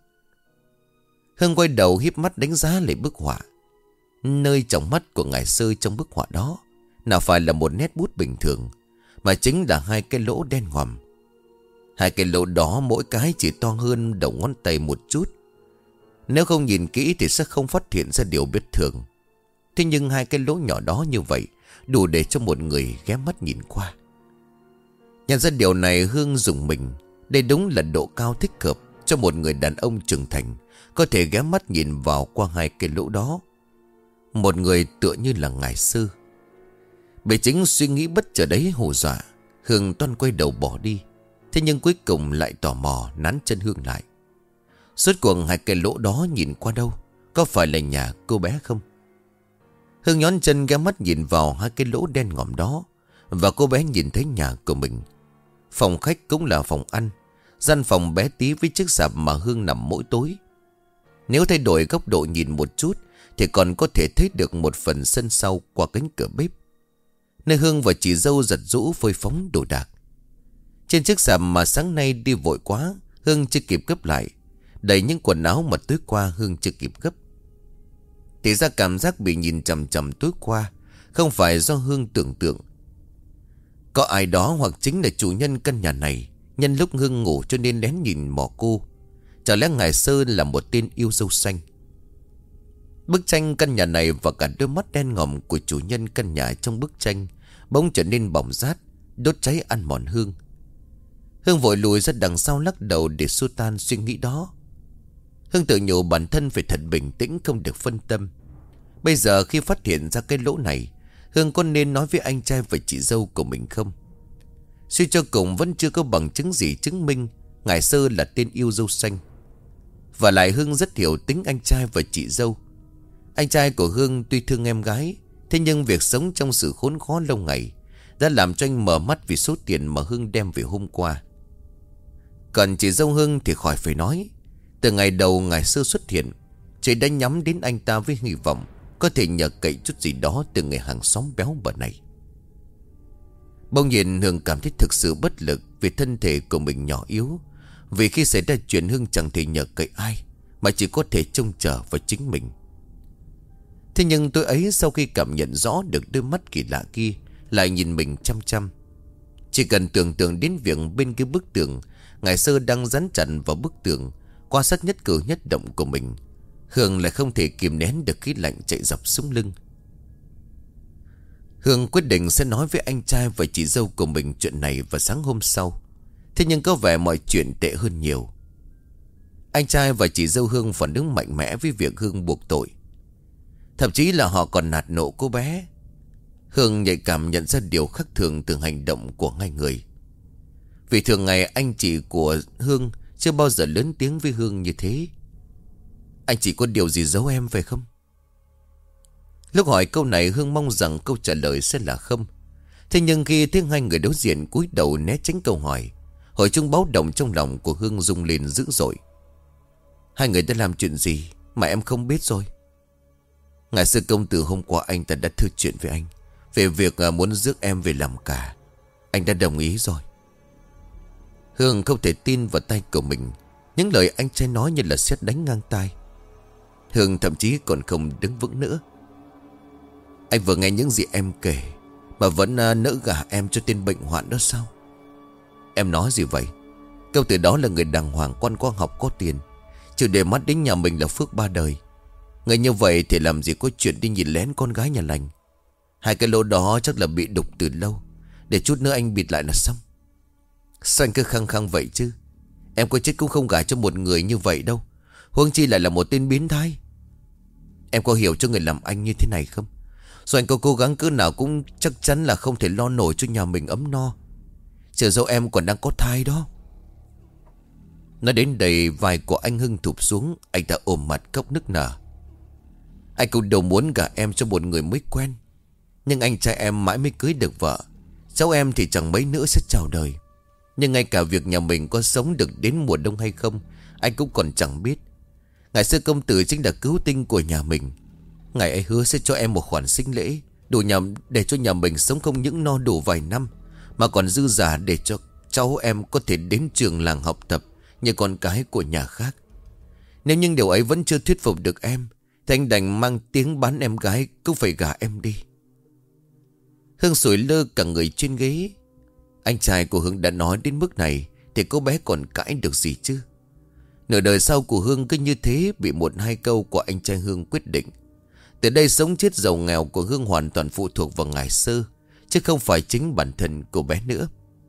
Hương quay đầu híp mắt đánh giá lại bức họa. Nơi trong mắt của ngải sơ trong bức họa đó nào phải là một nét bút bình thường, mà chính là 2 cái lỗ đen ngòm. 2 cái lỗ đó mỗi cái chỉ to hơn đầu ngón tay một chút. Nếu không nhìn kỹ thì sẽ không phát hiện ra điều bất thường. Thế nhưng hai cái lỗ nhỏ đó như vậy đủ để cho một người ghé mắt nhìn qua. Nhận ra điều này, Hương rùng mình. Đây đúng là độ cao thích hợp cho một người đàn ông trưởng thành có thể ghé mắt nhìn vào qua hai cái lỗ đó. Một người tựa như là ngài sư. Bị chính suy nghĩ bất chợt đấy hù dọa, Hương toan quay đầu bỏ đi. Thế nhưng cuối cùng lại tò mò nắn chân Hương lại. Suốt cuộc hai cái lỗ đó nhìn qua đâu? Có phải là nhà cô bé không? Hương nhón chân ghé mắt nhìn vào hai cái lỗ đen ngòm đó. Và cô bé nhìn thấy nhà của mình. Phòng khách cũng là phòng ăn. Gian phòng bé tí với chiếc sạp mà Hương nằm mỗi tối. Nếu thay đổi góc độ nhìn một chút thì còn có thể thấy được một phần sân sau qua cánh cửa bếp, nơi Hương và chị dâu giặt giũ phơi phóng đồ đạc. Trên chiếc sạp mà sáng nay đi vội quá, Hương chưa kịp gấp lại, đầy những quần áo mà tối qua Hương chưa kịp gấp. Thì ra cảm giác bị nhìn chằm chằm tối qua không phải do Hương tưởng tượng. Có ai đó hoặc chính là chủ nhân căn nhà này nhân lúc Hương ngủ cho nên lén nhìn mò cô. Chả lẽ ngài Sơn là một tên yêu dâu xanh? Bức tranh căn nhà này và cả đôi mắt đen ngòm của chủ nhân căn nhà trong bức tranh bỗng trở nên bỏng rát, đốt cháy ăn mòn Hương. Hương vội lùi ra đằng sau lắc đầu để xua tan suy nghĩ đó. Hương tự nhủ bản thân phải thật bình tĩnh, không được phân tâm. Bây giờ khi phát hiện ra cái lỗ này, Hương có nên nói với anh trai và chị dâu của mình không? Suy cho cùng vẫn chưa có bằng chứng gì chứng minh ngài Sơ là tên yêu dâu xanh. Và lại Hương rất hiểu tính anh trai và chị dâu. Anh trai của Hương tuy thương em gái, thế nhưng việc sống trong sự khốn khó lâu ngày đã làm cho anh mở mắt vì số tiền mà Hương đem về hôm qua. Còn chị dâu Hương thì khỏi phải nói. Từ ngày đầu ngài Sơ xuất hiện, chị đã nhắm đến anh ta với hy vọng có thể nhờ cậy chút gì đó từ người hàng xóm béo bở này. Bỗng nhiên Hương cảm thấy thực sự bất lực vì thân thể của mình nhỏ yếu. Vì khi xảy ra chuyện Hương chẳng thể nhờ cậy ai, mà chỉ có thể trông chờ vào chính mình. Thế nhưng tôi ấy sau khi cảm nhận rõ được đôi mắt kỳ lạ kia lại nhìn mình chăm chăm. Chỉ cần tưởng tượng đến việc bên kia bức tường ngài Sơ đang dán chặt vào bức tường, quan sát nhất cử nhất động của mình, Hương lại không thể kìm nén được khí lạnh chạy dọc sống lưng. Hương quyết định sẽ nói với anh trai và chị dâu của mình chuyện này vào sáng hôm sau. Thế nhưng có vẻ mọi chuyện tệ hơn nhiều. Anh trai và chị dâu Hương phản ứng mạnh mẽ với việc Hương buộc tội. Thậm chí là họ còn nạt nộ cô bé. Hương nhạy cảm nhận ra điều khác thường từ hành động của hai người. Vì thường ngày anh chị của Hương chưa bao giờ lớn tiếng với Hương như thế. Anh chị có điều gì giấu em phải không? Lúc hỏi câu này Hương mong rằng câu trả lời sẽ là không. Thế nhưng khi thấy hai người đối diện cúi đầu né tránh câu hỏi, hồi chuông báo động trong lòng của Hương rung lên dữ dội. Hai người đã làm chuyện gì mà em không biết rồi? Ngài sư công tử hôm qua anh ta đã thư chuyện với anh về việc muốn rước em về làm cả. Anh đã đồng ý rồi. Hương không thể tin vào tay của mình. Những lời anh trai nói như là sét đánh ngang tai. Hương thậm chí còn không đứng vững nữa. Anh vừa nghe những gì em kể mà vẫn nỡ gả em cho tên bệnh hoạn đó sao? Em nói gì vậy? Công tử đó là người đàng hoàng, con có học có tiền, chịu để mắt đến nhà mình là phước ba đời. Người như vậy thì làm gì có chuyện đi nhìn lén con gái nhà lành. Hai cái lỗ đó chắc là bị đục từ lâu, để chút nữa anh bịt lại là xong. Sao anh cứ khăng khăng vậy chứ? Em có chết cũng không gả cho một người như vậy đâu, huống chi lại là một tên biến thái. Em có hiểu cho người làm anh như thế này không? Rồi anh có cố gắng cỡ nào cũng chắc chắn là không thể lo nổi cho nhà mình ấm no. Chờ dâu em còn đang có thai đó. Nói đến đây vai của anh Hưng thụp xuống. Anh ta ôm mặt khóc nức nở. Anh cũng đâu muốn gả em cho một người mới quen, nhưng anh trai em mãi mới cưới được vợ. Cháu em thì chẳng mấy nữa sẽ chào đời. Nhưng ngay cả việc nhà mình có sống được đến mùa đông hay không anh cũng còn chẳng biết. Ngài sư công tử chính là cứu tinh của nhà mình. Ngài ấy hứa sẽ cho em một khoản sinh lễ đủ nhằm để cho nhà mình sống không những no đủ vài năm, mà còn dư giả để cho cháu em có thể đến trường làng học tập như con cái của nhà khác. Nếu những điều ấy vẫn chưa thuyết phục được em thì anh đành mang tiếng bán em gái, cũng phải gả em đi. Hương sủi lơ cả người trên ghế. Anh trai của Hương đã nói đến mức này thì cô bé còn cãi được gì chứ? Nửa đời sau của Hương cứ như thế bị một hai câu của anh trai Hương quyết định. Từ đây sống chết giàu nghèo của Hương hoàn toàn phụ thuộc vào ngài Sơ, chứ không phải chính bản thân cô bé nữa.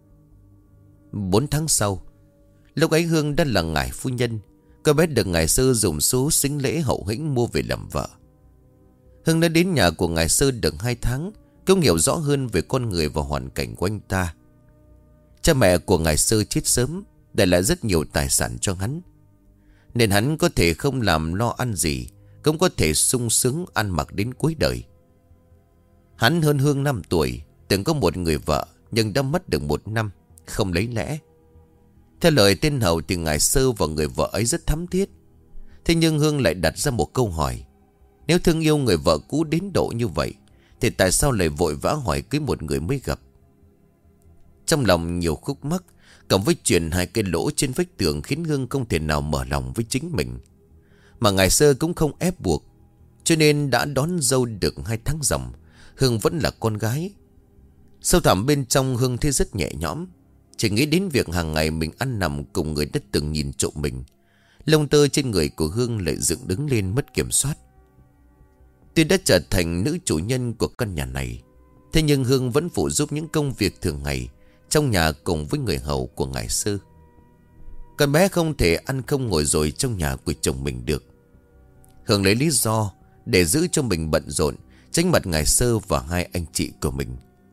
4 tháng sau, lúc ấy Hương đã là ngài phu nhân. Cô bé được ngài Sơ dùng số sính lễ hậu hĩnh mua về làm vợ. Hương đã đến nhà của ngài Sơ được 2 tháng, cũng hiểu rõ hơn về con người và hoàn cảnh của anh ta. Cha mẹ của ngài Sơ chết sớm, để lại rất nhiều tài sản cho hắn, nên hắn có thể không làm lo ăn gì, cũng có thể sung sướng ăn mặc đến cuối đời. Hắn hơn Hương 5 tuổi, từng có một người vợ, nhưng đã mất được 1 năm, không lấy lẽ. Theo lời tên hầu thì ngài Sơ và người vợ ấy rất thắm thiết. Thế nhưng Hương lại đặt ra một câu hỏi: nếu thương yêu người vợ cũ đến độ như vậy, thì tại sao lại vội vã hỏi cưới một người mới gặp? Trong lòng nhiều khúc mắc, cộng với chuyện 2 cái lỗ trên vách tường, khiến Hương không thể nào mở lòng với chính mình. Mà ngài Sơ cũng không ép buộc, cho nên đã đón dâu được 2 tháng ròng, Hương vẫn là con gái. Sâu thẳm bên trong Hương thấy rất nhẹ nhõm, chỉ nghĩ đến việc hàng ngày mình ăn nằm cùng người đã từng nhìn trộm mình. Lông tơ trên người của Hương lại dựng đứng lên mất kiểm soát. Tuy đã trở thành nữ chủ nhân của căn nhà này, thế nhưng Hương vẫn phụ giúp những công việc thường ngày trong nhà cùng với người hầu của ngài Sơ. Con bé không thể ăn không ngồi rồi trong nhà của chồng mình được. Hương lấy lý do để giữ cho mình bận rộn, tránh mặt ngài Sơ và 2 anh chị của mình.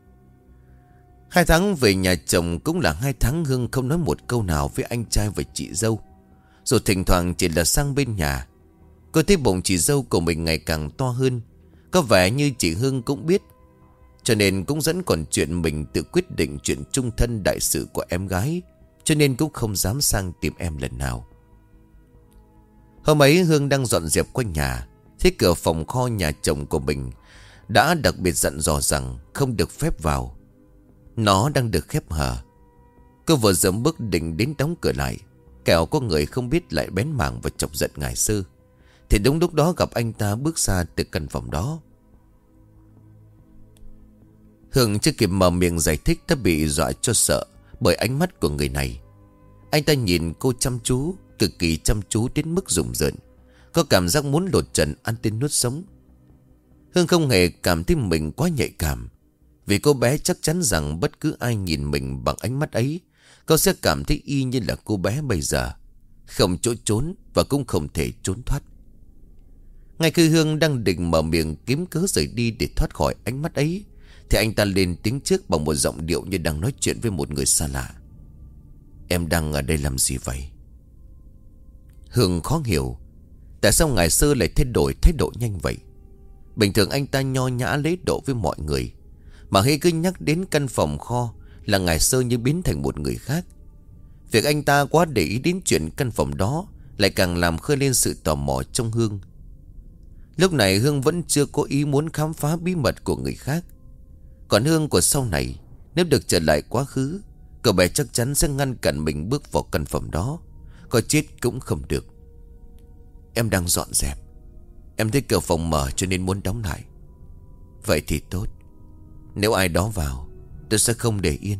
2 tháng về nhà chồng cũng là 2 tháng Hương không nói một câu nào với anh trai và chị dâu. Rồi thỉnh thoảng chỉ là sang bên nhà. Cô thấy bụng chị dâu của mình ngày càng to hơn, có vẻ như chị Hương cũng biết, cho nên cũng dẫn còn chuyện mình tự quyết định chuyện chung thân đại sự của em gái, cho nên cũng không dám sang tìm em lần nào. Hôm ấy Hương đang dọn dẹp quanh nhà, thấy cửa phòng kho nhà chồng của mình đã đặc biệt dặn dò rằng không được phép vào. Nó đang được khép hờ. Cô vừa dẫm bước định đến đóng cửa lại, kẻo có người không biết lại bén mảng và chọc giận ngài Sơ. Thì đúng lúc đó gặp anh ta bước ra từ căn phòng đó. Hương chưa kịp mở miệng giải thích đã bị dọa cho sợ bởi ánh mắt của người này. Anh ta nhìn cô chăm chú, cực kỳ chăm chú đến mức rùng rợn, có cảm giác muốn lột trần ăn tươi nuốt sống. Hương không hề cảm thấy mình quá nhạy cảm, vì cô bé chắc chắn rằng bất cứ ai nhìn mình bằng ánh mắt ấy, cô sẽ cảm thấy y như là cô bé bây giờ, không chỗ trốn và cũng không thể trốn thoát. Ngay khi Hương đang định mở miệng kiếm cớ rời đi để thoát khỏi ánh mắt ấy, thì anh ta lên tiếng trước bằng một giọng điệu như đang nói chuyện với một người xa lạ: "Em đang ở đây làm gì vậy?" Hương khó hiểu tại sao ngài Sơ lại thay đổi thái độ nhanh vậy. Bình thường anh ta nho nhã lễ độ với mọi người, mà khi cứ nhắc đến căn phòng kho là ngài Sơ như biến thành một người khác. Việc anh ta quá để ý đến chuyện căn phòng đó lại càng làm khơi lên sự tò mò trong Hương. Lúc này Hương vẫn chưa có ý muốn khám phá bí mật của người khác. Còn Hương của sau này, nếu được trở lại quá khứ, cậu bé chắc chắn sẽ ngăn cản mình bước vào căn phòng đó, có chết cũng không được. "Em đang dọn dẹp, em thấy cửa phòng mở cho nên muốn đóng lại." "Vậy thì tốt, nếu ai đó vào tôi sẽ không để yên."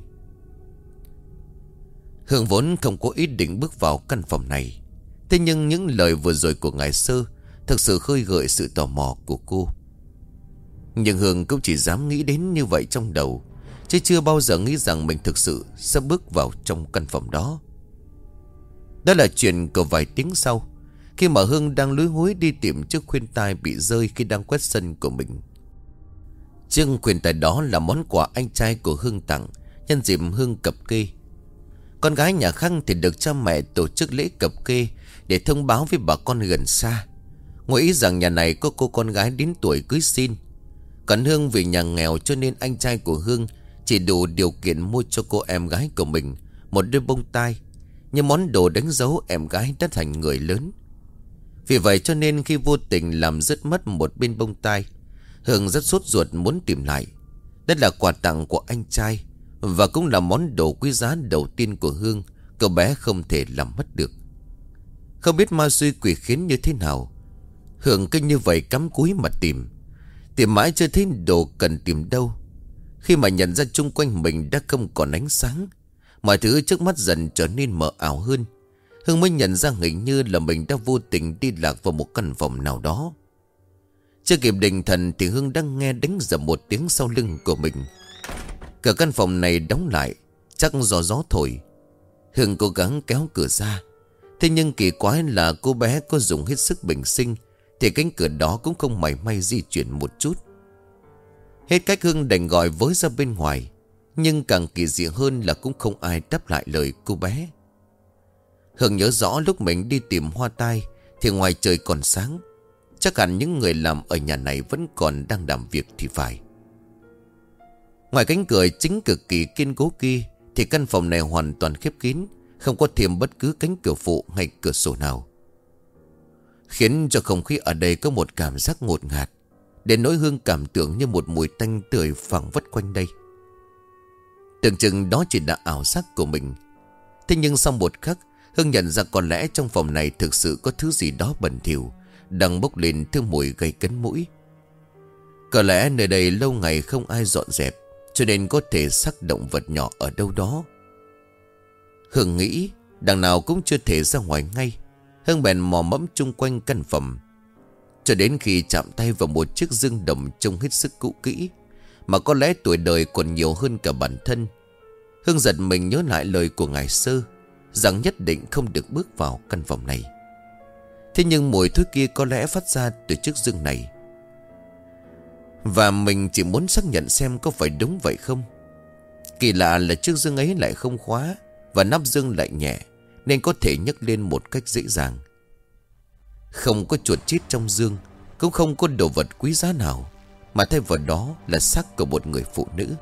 Hương vốn không có ý định bước vào căn phòng này, thế nhưng những lời vừa rồi của ngài Sơ thực sự khơi gợi sự tò mò của cô. Nhưng Hương cũng chỉ dám nghĩ đến như vậy trong đầu, chứ chưa bao giờ nghĩ rằng mình thực sự sẽ bước vào trong căn phòng đó. Đó là chuyện của vài tiếng sau, khi mà Hương đang lúi húi đi tìm chiếc khuyên tai bị rơi khi đang quét sân của mình. Chiếc khuyên tai đó là món quà anh trai của Hương tặng nhân dịp Hương cập kê. Con gái nhà Khang thì được cha mẹ tổ chức lễ cập kê để thông báo với bà con gần xa, ngụ ý rằng nhà này có cô con gái đến tuổi cưới xin. Còn Hương vì nhà nghèo cho nên anh trai của Hương chỉ đủ điều kiện mua cho cô em gái của mình một đôi bông tai, như món đồ đánh dấu em gái đã thành người lớn. Vì vậy cho nên khi vô tình làm rớt mất một bên bông tai, Hương rất sốt ruột muốn tìm lại. Đây là quà tặng của anh trai, và cũng là món đồ quý giá đầu tiên của Hương, cậu bé không thể làm mất được. Không biết ma xui quỷ khiến như thế nào, Hương cứ như vậy cắm cúi mà tìm. Tìm mãi chưa thấy đồ cần tìm đâu. Khi mà nhận ra chung quanh mình đã không còn ánh sáng, mọi thứ trước mắt dần trở nên mờ ảo hơn. Hương mới nhận ra hình như là mình đã vô tình đi lạc vào một căn phòng nào đó. Chưa kịp định thần thì Hương đang nghe đánh dầm một tiếng sau lưng của mình. Cửa căn phòng này đóng lại, chắc do gió thổi. Hương cố gắng kéo cửa ra. Thế nhưng kỳ quái là cô bé có dùng hết sức bình sinh thì cánh cửa đó cũng không mảy may di chuyển một chút. Hết cách Hương đành gọi với ra bên ngoài. Nhưng càng kỳ dị hơn là cũng không ai đáp lại lời cô bé. Hương nhớ rõ lúc mình đi tìm hoa tai thì ngoài trời còn sáng. Chắc hẳn những người làm ở nhà này vẫn còn đang làm việc thì phải. Ngoài cánh cửa chính cực kỳ kiên cố kia thì căn phòng này hoàn toàn khép kín, không có thêm bất cứ cánh cửa phụ hay cửa sổ nào, khiến cho không khí ở đây có một cảm giác ngột ngạt, đến nỗi Hương cảm tưởng như một mùi tanh tưởi phảng phất quanh đây. Tưởng chừng đó chỉ là ảo giác của mình. Thế nhưng sau một khắc, Hương nhận ra có lẽ trong phòng này thực sự có thứ gì đó bẩn thỉu đang bốc lên thứ mùi gây cấn mũi. Có lẽ nơi đây lâu ngày không ai dọn dẹp, cho nên có thể xác động vật nhỏ ở đâu đó. Hương nghĩ đằng nào cũng chưa thể ra ngoài ngay. Hương bèn mò mẫm chung quanh căn phòng, cho đến khi chạm tay vào một chiếc dương đồng trông hết sức cũ kỹ, mà có lẽ tuổi đời còn nhiều hơn cả bản thân. Hương giật mình nhớ lại lời của ngài Sơ rằng nhất định không được bước vào căn phòng này. Thế nhưng mùi thuốc kia có lẽ phát ra từ chiếc dương này, và mình chỉ muốn xác nhận xem có phải đúng vậy không. Kỳ lạ là chiếc dương ấy lại không khóa, và nắp dương lại nhẹ, nên có thể nhấc lên một cách dễ dàng. Không có chuột chít trong dương, cũng không có đồ vật quý giá nào, mà thay vào đó là xác của một người phụ nữ.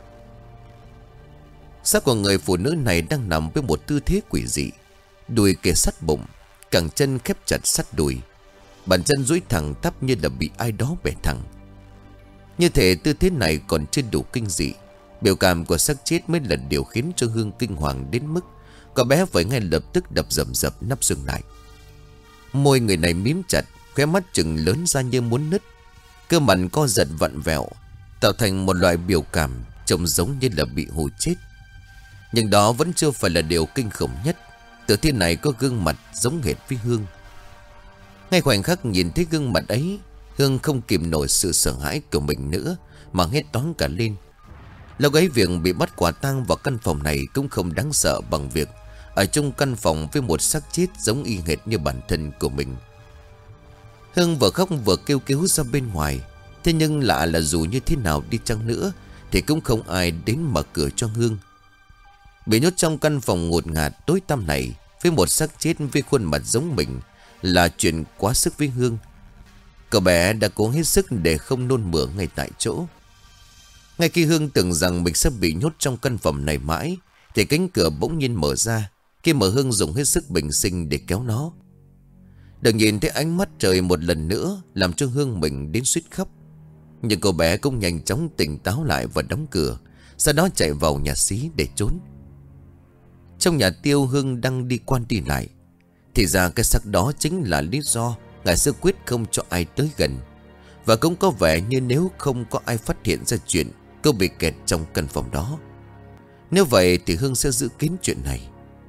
Xác của người phụ nữ này đang nằm với một tư thế quỷ dị, đùi kề sát bụng, cẳng chân khép chặt sát đùi, bàn chân duỗi thẳng tắp như là bị ai đó bẻ thẳng. Như thể tư thế này còn chưa đủ kinh dị, biểu cảm của xác chết mới là điều khiến cho Hương kinh hoàng đến mức cô bé phải ngay lập tức đập dập dập nắp dương lại. Môi người này mím chặt, khóe mắt trừng lớn ra như muốn nứt, cơ mặt co giật vặn vẹo, tạo thành một loại biểu cảm trông giống như là bị hù chết. Nhưng đó vẫn chưa phải là điều kinh khủng nhất. Tử thi này có gương mặt giống hệt với Hương. Ngay khoảnh khắc nhìn thấy gương mặt ấy, Hương không kìm nổi sự sợ hãi của mình nữa, mà hét toáng cả lên. Lúc ấy việc bị bắt quả tang vào căn phòng này cũng không đáng sợ bằng việc ở trong căn phòng với một xác chết giống y hệt như bản thân của mình. Hương vừa khóc vừa kêu cứu ra bên ngoài. Thế nhưng lạ là dù như thế nào đi chăng nữa thì cũng không ai đến mở cửa cho Hương. Bị nhốt trong căn phòng ngột ngạt tối tăm này với một xác chết với khuôn mặt giống mình là chuyện quá sức với Hương. Cậu bé đã cố hết sức để không nôn mửa ngay tại chỗ. Ngay khi Hương tưởng rằng mình sẽ bị nhốt trong căn phòng này mãi thì cánh cửa bỗng nhiên mở ra, khi mà Hương dùng hết sức bình sinh để kéo nó. Được nhìn thấy ánh mắt trời một lần nữa làm cho Hương mình đến suýt khóc. Nhưng cô bé cũng nhanh chóng tỉnh táo lại và đóng cửa, sau đó chạy vào nhà xí để trốn. Trong nhà Tiêu, Hương đang đi quan đi lại, thì ra cái xác đó chính là lý do ngài Sư quyết không cho ai tới gần. Và cũng có vẻ như nếu không có ai phát hiện ra chuyện cô bị kẹt trong căn phòng đó. Nếu vậy thì Hương sẽ giữ kín chuyện này.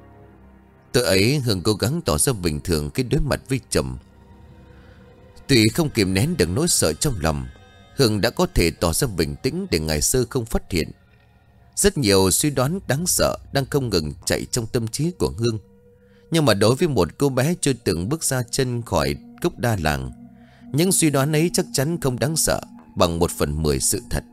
Từ ấy Hương cố gắng tỏ ra bình thường khi đối mặt với chồng. Tuy không kìm nén được nỗi sợ trong lòng, Hương đã có thể tỏ ra bình tĩnh để ngài Sơ không phát hiện. Rất nhiều suy đoán đáng sợ đang không ngừng chạy trong tâm trí của Hương. Nhưng mà đối với một cô bé chưa từng bước ra chân khỏi cốc đa làng, những suy đoán ấy chắc chắn không đáng sợ bằng 1/10 sự thật.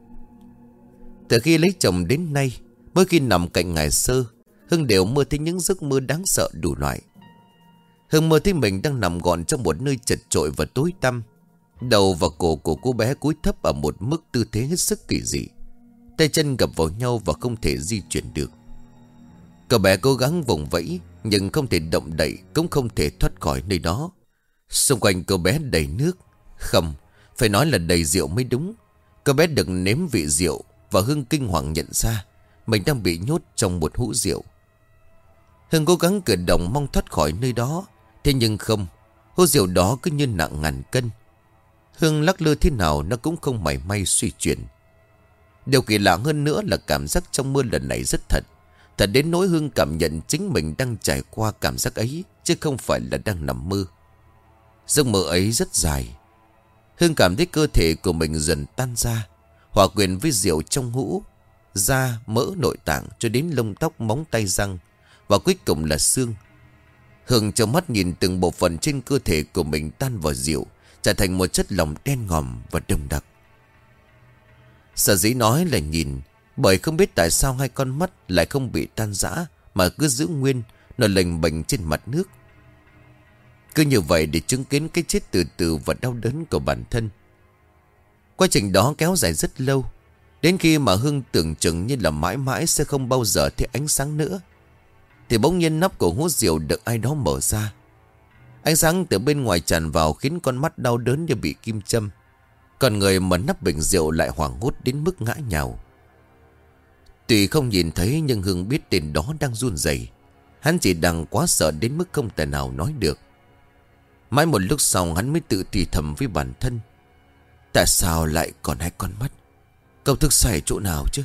Từ khi lấy chồng đến nay, mỗi khi nằm cạnh ngài Sơ, Hương đều mơ thấy những giấc mơ đáng sợ đủ loại. Hương mơ thấy mình đang nằm gọn trong một nơi chật chội và tối tăm. Đầu và cổ của cô bé cúi thấp ở một mức tư thế hết sức kỳ dị, tay chân gập vào nhau và không thể di chuyển được. Cô bé cố gắng vùng vẫy nhưng không thể động đậy, cũng không thể thoát khỏi nơi đó. Xung quanh cô bé đầy nước, không, phải nói là đầy rượu mới đúng. Cô bé được nếm vị rượu và Hương kinh hoàng nhận ra mình đang bị nhốt trong một hũ rượu. Hương cố gắng cử động mong thoát khỏi nơi đó, thế nhưng không, hũ rượu đó cứ như nặng ngàn cân. Hương lắc lư thế nào nó cũng không mảy may suy chuyển. Điều kỳ lạ hơn nữa là cảm giác trong mơ lần này rất thật. Thật đến nỗi Hương cảm nhận chính mình đang trải qua cảm giác ấy, chứ chứ không phải là đang nằm mơ. Giấc mơ ấy rất dài. Hương cảm thấy cơ thể của mình dần tan ra, hòa quyện với rượu trong hũ, da, mỡ, nội tạng cho đến lông tóc, móng tay, răng, và cuối cùng là xương. Hương trong mắt nhìn từng bộ phận trên cơ thể của mình tan vào rượu, trở thành một chất lỏng đen ngòm và đồng đặc. Sở dĩ nói là nhìn, bởi không biết tại sao hai con mắt lại không bị tan rã mà cứ giữ nguyên, nổi lềnh bềnh trên mặt nước. Cứ như vậy để chứng kiến cái chết từ từ và đau đớn của bản thân. Quá trình đó kéo dài rất lâu, đến khi mà Hương tưởng chừng như là mãi mãi sẽ không bao giờ thấy ánh sáng nữa, thì bỗng nhiên nắp của hũ rượu được ai đó mở ra. Ánh sáng từ bên ngoài tràn vào khiến con mắt đau đớn như bị kim châm. Còn người mở nắp bình rượu lại hoảng hốt đến mức ngã nhào. Tuy không nhìn thấy nhưng Hương biết tên đó đang run rẩy. Hắn chỉ đang quá sợ đến mức không thể nào nói được. Mãi một lúc sau hắn mới tự thì thầm với bản thân: tại sao lại còn hai con mắt? Cậu thức sai chỗ nào chứ?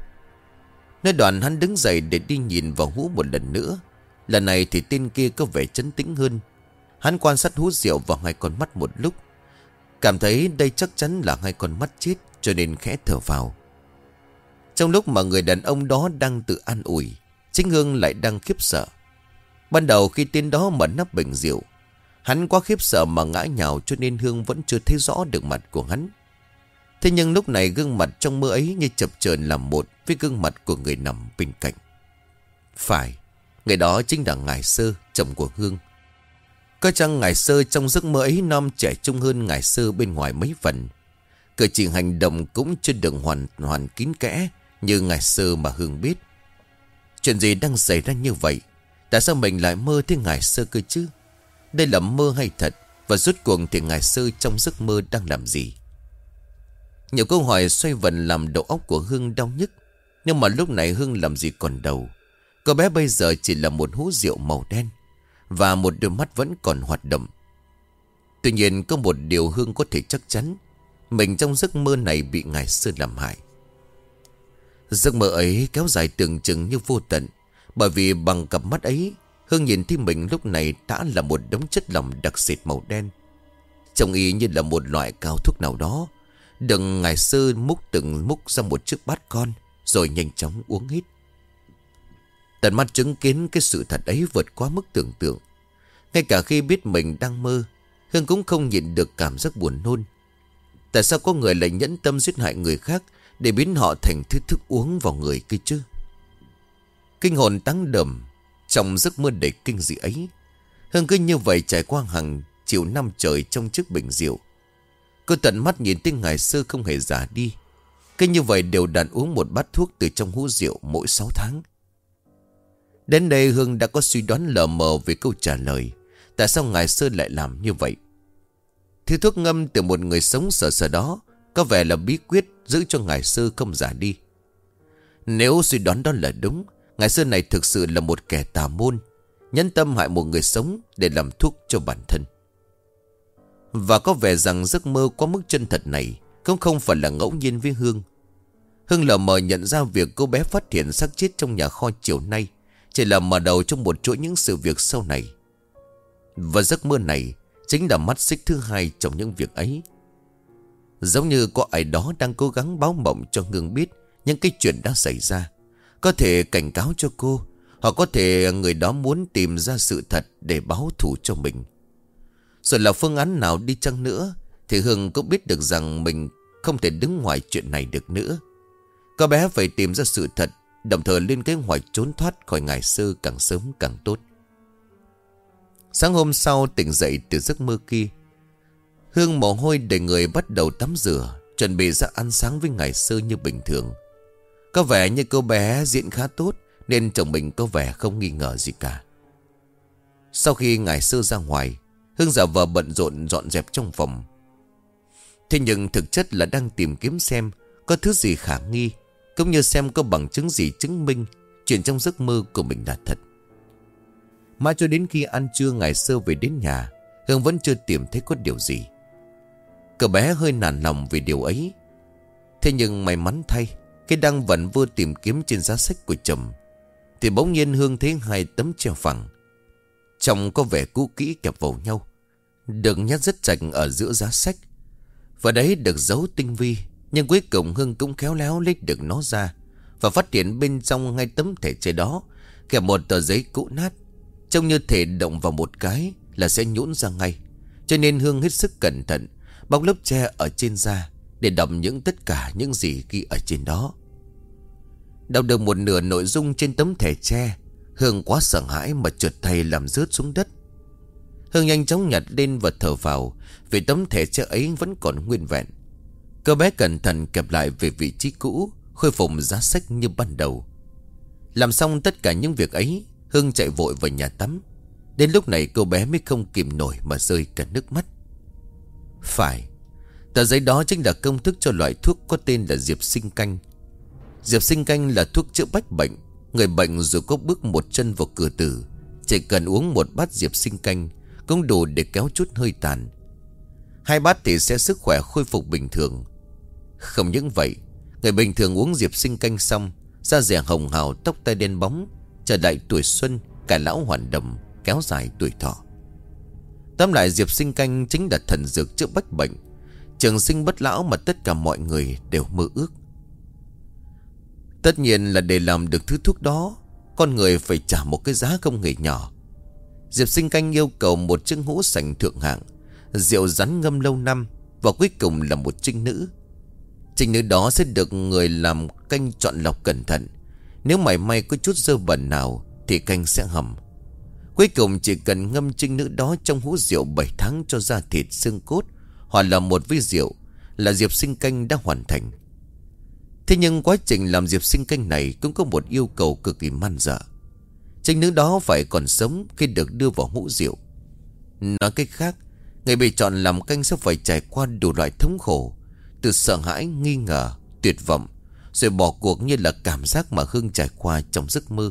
Nói đoạn hắn đứng dậy để đi nhìn vào hũ một lần nữa. Lần này thì tên kia có vẻ trấn tĩnh hơn. Hắn quan sát hũ rượu và hai con mắt một lúc, cảm thấy đây chắc chắn là hai con mắt chết, cho nên khẽ thở vào. Trong lúc mà người đàn ông đó đang tự an ủi, chính Hương lại đang khiếp sợ. Ban đầu khi tên đó mở nắp bình rượu, hắn quá khiếp sợ mà ngã nhào, cho nên Hương vẫn chưa thấy rõ được mặt của hắn. Thế nhưng lúc này gương mặt trong mơ ấy như chập chờn làm một với gương mặt của người nằm bên cạnh. Phải, người đó chính là Ngải Sơ, chồng của Hương. Có chăng Ngải Sơ trong giấc mơ ấy non trẻ trung hơn Ngải Sơ bên ngoài mấy phần. Cử chỉ hành động cũng chưa được hoàn kín kẽ như Ngải Sơ mà Hương biết. Chuyện gì đang xảy ra như vậy? Tại sao mình lại mơ thấy Ngải Sơ cơ chứ? Đây là mơ hay thật? Và rốt cuộc thì Ngải Sơ trong giấc mơ đang làm gì? Nhiều câu hỏi xoay vần làm đầu óc của Hương đau nhức. Nhưng mà lúc này Hương làm gì còn đầu. Cô bé bây giờ chỉ là một hũ rượu màu đen, và một đôi mắt vẫn còn hoạt động. Tuy nhiên có một điều Hương có thể chắc chắn: mình trong giấc mơ này bị Ngải Sơ làm hại. Giấc mơ ấy kéo dài tưởng chừng như vô tận, bởi vì bằng cặp mắt ấy Hương nhìn thấy mình lúc này đã là một đống chất lỏng đặc sệt màu đen, trông y như là một loại cao thuốc nào đó. Đừng Ngải Sơ múc từng múc ra một chiếc bát con, rồi nhanh chóng uống hết. Tận mắt chứng kiến cái sự thật ấy vượt quá mức tưởng tượng. Ngay cả khi biết mình đang mơ, Hương cũng không nhịn được cảm giác buồn nôn. Tại sao có người lại nhẫn tâm giết hại người khác để biến họ thành thứ thức uống vào người kia chứ? Kinh hồn táng đờm trong giấc mơ đầy kinh dị ấy, Hương cứ như vậy trải qua hàng chiều năm trời trong chiếc bình rượu. Cô tận mắt nhìn thấy Ngải Sơ không hề già đi, cứ như vậy đều đặn uống một bát thuốc từ trong hũ rượu mỗi 6 tháng. Đến đây Hương đã có suy đoán lờ mờ về câu trả lời tại sao Ngải Sơ lại làm như vậy. Thứ thuốc ngâm từ một người sống sờ đó có vẻ là bí quyết giữ cho Ngải Sơ không già đi. Nếu suy đoán đó là đúng, Ngải Sơ này thực sự là một kẻ tà môn, nhẫn tâm hại một người sống để làm thuốc cho bản thân. Và có vẻ rằng giấc mơ quá mức chân thật này cũng không phải là ngẫu nhiên với Hương. Hương lờ mờ nhận ra việc cô bé phát hiện xác chết trong nhà kho chiều nay chỉ là mở đầu trong một chuỗi những sự việc sau này. Và giấc mơ này chính là mắt xích thứ hai trong những việc ấy. Giống như có ai đó đang cố gắng báo mộng cho Hương biết những cái chuyện đã xảy ra. Có thể cảnh cáo cho cô, hoặc có thể người đó muốn tìm ra sự thật để báo thù cho mình. Rồi là phương án nào đi chăng nữa thì Hương cũng biết được rằng mình không thể đứng ngoài chuyện này được nữa. Cô bé phải tìm ra sự thật, đồng thời lên kế hoạch trốn thoát khỏi Ngải Sơ càng sớm càng tốt. Sáng hôm sau tỉnh dậy từ giấc mơ kia, Hương mồ hôi đầy người bắt đầu tắm rửa, chuẩn bị ra ăn sáng với Ngải Sơ như bình thường. Có vẻ như cô bé diễn khá tốt nên chồng mình có vẻ không nghi ngờ gì cả. Sau khi Ngải Sơ ra ngoài, Hương giả vờ bận rộn dọn dẹp trong phòng. Thế nhưng thực chất là đang tìm kiếm xem có thứ gì khả nghi, cũng như xem có bằng chứng gì chứng minh chuyện trong giấc mơ của mình là thật. Mãi cho đến khi ăn trưa Ngải Sơ về đến nhà, Hương vẫn chưa tìm thấy có điều gì. Cậu bé hơi nản lòng vì điều ấy. Thế nhưng may mắn thay, khi đang vẩn vơ tìm kiếm trên giá sách của chồng, thì bỗng nhiên Hương thấy 2 tấm treo phẳng. Trông có vẻ cũ kỹ kẹp vào nhau, được nhét rất chặt ở giữa giá sách. Và đấy được giấu tinh vi. Nhưng cuối cùng Hương cũng khéo léo lấy được nó ra, và phát hiện bên trong ngay tấm thẻ tre đó kẹp một tờ giấy cũ nát, trông như thể động vào một cái là sẽ nhũn ra ngay. Cho nên Hương hết sức cẩn thận bọc lớp tre ở trên da để đọc tất cả những gì ghi ở trên đó. Đọc được một nửa nội dung trên tấm thẻ tre, Hương quá sợ hãi mà trượt tay làm rớt xuống đất. Hương nhanh chóng nhặt lên và thở vào, vì tấm thẻ tre ấy vẫn còn nguyên vẹn. Cô bé cẩn thận kẹp lại về vị trí cũ, khôi phục giá sách như ban đầu. Làm xong tất cả những việc ấy, Hương chạy vội vào nhà tắm. Đến lúc này cô bé mới không kìm nổi mà rơi cả nước mắt. Phải, tờ giấy đó chính là công thức cho loại thuốc có tên là diệp sinh canh. Diệp sinh canh là thuốc chữa bách bệnh. Người bệnh dù có bước một chân vào cửa tử, chỉ cần uống một bát diệp sinh canh cũng đủ để kéo chút hơi tàn. 2 bát thì sẽ sức khỏe khôi phục bình thường. Không những vậy, người bình thường uống diệp sinh canh xong, da dẻ hồng hào, tóc tai đen bóng, trở lại tuổi xuân, cả lão hoàn đồng, kéo dài tuổi thọ. Tóm lại, diệp sinh canh chính là thần dược chữa bách bệnh, trường sinh bất lão mà tất cả mọi người đều mơ ước. Tất nhiên là để làm được thứ thuốc đó, con người phải trả một cái giá không hề nhỏ. Diệp sinh canh yêu cầu một chiếc hũ sành thượng hạng, rượu rắn ngâm lâu năm, và cuối cùng là một trinh nữ. Trinh nữ đó sẽ được người làm canh chọn lọc cẩn thận. Nếu mảy may có chút dơ bẩn nào thì canh sẽ hầm. Cuối cùng chỉ cần ngâm trinh nữ đó trong hũ rượu 7 tháng cho da thịt xương cốt, hoặc là một vi rượu, là diệp sinh canh đã hoàn thành. Thế nhưng quá trình làm diệp sinh canh này cũng có một yêu cầu cực kỳ man dợ. Trinh nữ đó phải còn sống khi được đưa vào hũ rượu. Nói cách khác, người bị chọn làm canh sẽ phải trải qua đủ loại thống khổ, từ sợ hãi, nghi ngờ, tuyệt vọng, rồi bỏ cuộc như là cảm giác mà Hương trải qua trong giấc mơ.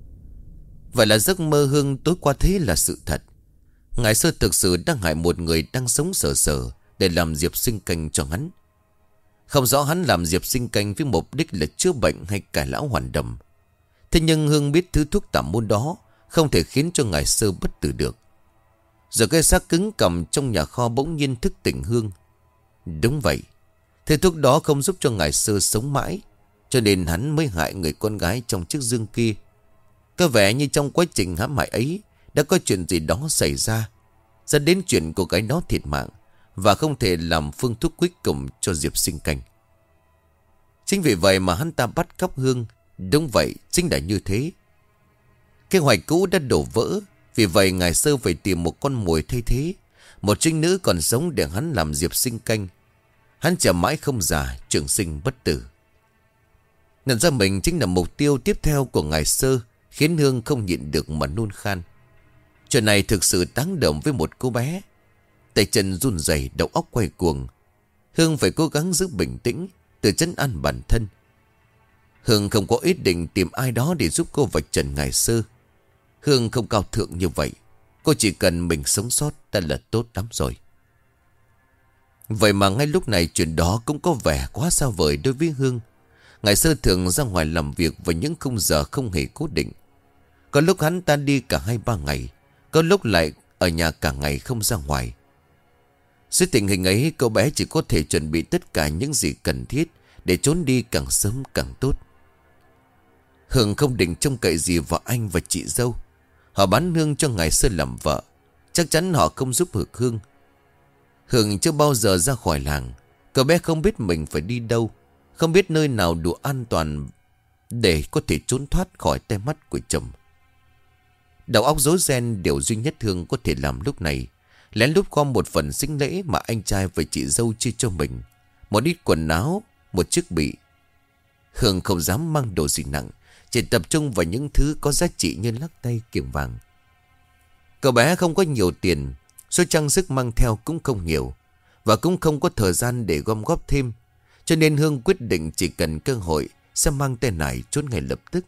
Vậy là giấc mơ Hương tối qua thế là sự thật. Ngài Sơ thực sự đang hại một người đang sống sờ sờ để làm diệp sinh canh cho hắn. Không rõ hắn làm diệp sinh canh với mục đích là chữa bệnh hay cải lão hoàn đồng. Thế nhưng Hương biết thứ thuốc tà môn đó không thể khiến cho Ngài Sơ bất tử được. Rồi cái xác cứng cằm trong nhà kho bỗng nhiên thức tỉnh Hương. Đúng vậy, thứ thuốc đó không giúp cho Ngài Sơ sống mãi, cho nên hắn mới hại người con gái trong chiếc dương kia. Có vẻ như trong quá trình hãm hại ấy đã có chuyện gì đó xảy ra, dẫn đến chuyện cô gái đó thiệt mạng, và không thể làm phương thuốc cuối cùng cho diệp sinh canh. Chính vì vậy mà hắn ta bắt cóc Hương. Đúng vậy, chính là như thế. Kế hoạch cũ đã đổ vỡ. Vì vậy Ngài Sơ phải tìm một con mồi thay thế, một trinh nữ còn sống để hắn làm diệp sinh canh. Hắn chờ mãi không già, trường sinh bất tử. Nhận ra mình chính là mục tiêu tiếp theo của Ngài Sơ, khiến Hương không nhịn được mà nôn khan. Chuyện này thực sự đáng động với một cô bé. Tay chân run rẩy, đầu óc quay cuồng. Hương phải cố gắng giữ bình tĩnh, tự trấn an bản thân. Hương không có ý định tìm ai đó để giúp cô vạch trần Ngài Sơ. Hương không cao thượng như vậy. Cô chỉ cần mình sống sót đã là tốt lắm rồi. Vậy mà ngay lúc này chuyện đó cũng có vẻ quá xa vời đối với Hương. Ngài Sơ thường ra ngoài làm việc vào những khung giờ không hề cố định. Có lúc hắn ta đi cả 2-3 ngày, có lúc lại ở nhà cả ngày không ra ngoài. Dưới tình hình ấy, cô bé chỉ có thể chuẩn bị tất cả những gì cần thiết để trốn đi càng sớm càng tốt. Hương không định trông cậy gì vào anh và chị dâu. Họ bán Hương cho Ngài Sơ làm vợ, chắc chắn họ không giúp được Hương. Hương chưa bao giờ ra khỏi làng. Cô bé không biết mình phải đi đâu, không biết nơi nào đủ an toàn để có thể trốn thoát khỏi tay mắt của chồng. Đầu óc rối ren, điều duy nhất Hương có thể làm lúc này lén lút gom một phần sinh lễ mà anh trai và chị dâu chia cho mình. Một ít quần áo, một chiếc bị. Hương không dám mang đồ gì nặng, chỉ tập trung vào những thứ có giá trị như lắc tay, kiềng vàng. Cậu bé không có nhiều tiền, số trang sức mang theo cũng không nhiều, và cũng không có thời gian để gom góp thêm. Cho nên Hương quyết định chỉ cần cơ hội sẽ mang tay nải trốn ngay lập tức.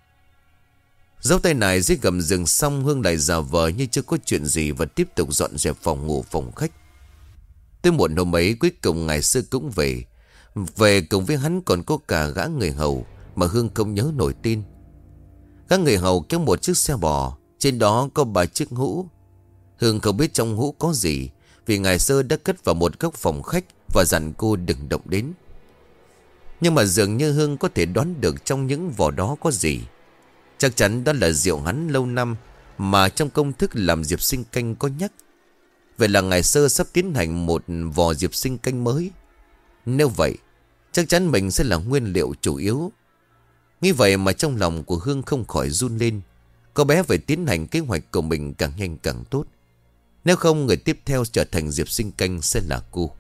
Giấu tay nải dưới gầm giường xong, Hương lại giả vờ như chưa có chuyện gì và tiếp tục dọn dẹp phòng ngủ, phòng khách. Tới muộn hôm ấy, cuối cùng Ngài Sơ cũng về. Về cùng với hắn còn có cả gã người hầu mà Hương không nhớ nổi tên. Gã người hầu kéo một chiếc xe bò, Trên đó có 3 chiếc hũ. Hương không biết trong hũ có gì, vì ngài Sơ đã cất vào một góc phòng khách và dặn cô đừng động đến. Nhưng mà dường như Hương có thể đoán được trong những vỏ đó có gì. Chắc chắn đó là rượu hắn lâu năm mà trong công thức làm diệp sinh canh có nhắc. Vậy là ngài Sơ sắp tiến hành một vò diệp sinh canh mới. Nếu vậy, chắc chắn mình sẽ là nguyên liệu chủ yếu. Nghĩ vậy mà trong lòng của Hương không khỏi run lên. Cô bé phải tiến hành kế hoạch của mình càng nhanh càng tốt. Nếu không, người tiếp theo trở thành diệp sinh canh sẽ là cô.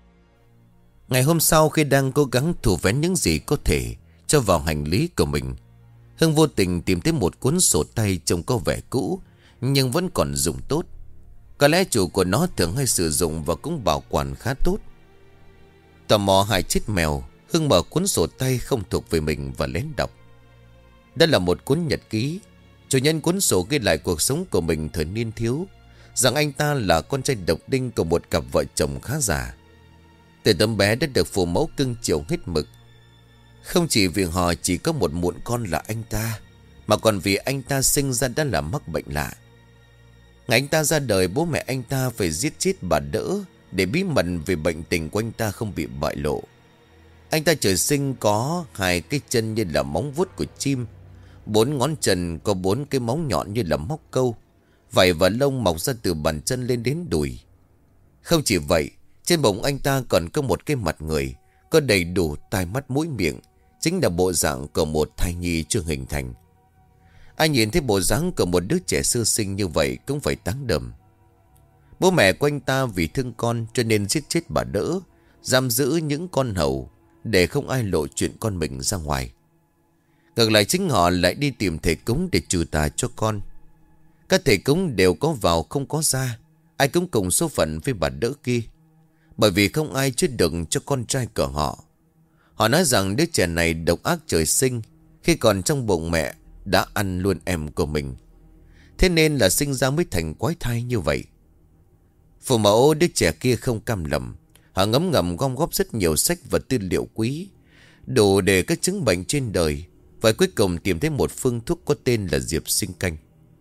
Ngày hôm sau, khi đang cố gắng thu vén những gì có thể cho vào hành lý của mình, Hương vô tình tìm thấy một cuốn sổ tay trông có vẻ cũ nhưng vẫn còn dùng tốt. Có lẽ chủ của nó thường hay sử dụng và cũng bảo quản khá tốt. Tò mò hại chết mèo, Hương mở cuốn sổ tay không thuộc về mình và lén đọc. Đó là một cuốn nhật ký. Chủ nhân cuốn sổ ghi lại cuộc sống của mình thời niên thiếu, rằng anh ta là con trai độc đinh của một cặp vợ chồng khá giả. Từ tấm bé đã được phụ mẫu cưng chiều hết mực. Không chỉ vì họ chỉ có một muộn con là anh ta, mà còn vì anh ta sinh ra đã là mắc bệnh lạ. Ngày anh ta ra đời, bố mẹ anh ta phải giết chết bà đỡ để bí mật về bệnh tình của anh ta không bị bại lộ. Anh ta trời sinh có 2 cái chân như là móng vuốt của chim, 4 ngón chân có 4 cái móng nhọn như là móc câu, vảy và lông mọc ra từ bàn chân lên đến đùi. Không chỉ vậy, trên bụng anh ta còn có một cái mặt người, có đầy đủ tai mắt mũi miệng, chính là bộ dạng của một thai nhi chưa hình thành. Ai nhìn thấy bộ dáng của một đứa trẻ sơ sinh như vậy cũng phải táng đờm. Bố mẹ của anh ta vì thương con cho nên giết chết bà đỡ, giam giữ những con hầu để không ai lộ chuyện con mình ra ngoài. Ngược lại, chính họ lại đi tìm thầy cúng để trừ tà cho con. Các thầy cúng đều có vào không có ra, ai cũng cùng số phận với bà đỡ kia, bởi vì không ai chữa được cho con trai của họ. Họ nói rằng đứa trẻ này độc ác trời sinh, khi còn trong bụng mẹ đã ăn luôn em của mình, thế nên là sinh ra mới thành quái thai như vậy. Phụ mẫu đứa trẻ kia không cam lòng. Họ ngấm ngầm gom góp rất nhiều sách và tư liệu quý, đủ để các chứng bệnh trên đời, và cuối cùng tìm thấy một phương thuốc có tên là diệp sinh canh.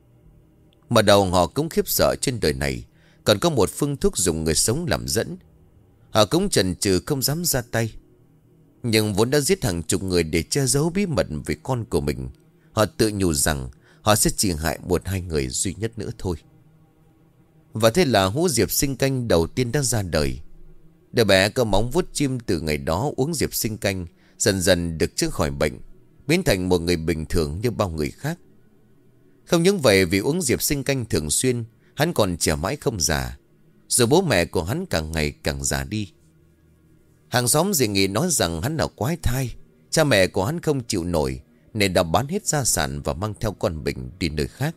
Mà đầu họ cũng khiếp sợ trên đời này còn có một phương thuốc dùng người sống làm dẫn. Họ cũng chần chừ không dám ra tay. Nhưng vốn đã giết hàng chục người để che giấu bí mật về con của mình, họ tự nhủ rằng họ sẽ chỉ hại 1-2 người duy nhất nữa thôi. Và thế là hũ diệp sinh canh đầu tiên đã ra đời. Đứa bé có móng vuốt chim từ ngày đó uống diệp sinh canh, dần dần được chữa khỏi bệnh, biến thành một người bình thường như bao người khác. Không những vậy, vì uống diệp sinh canh thường xuyên, hắn còn trẻ mãi không già. Rồi bố mẹ của hắn càng ngày càng già đi. Hàng xóm dị nghị nói rằng hắn là quái thai. Cha mẹ của hắn không chịu nổi nên đã bán hết gia sản và mang theo con mình đi nơi khác.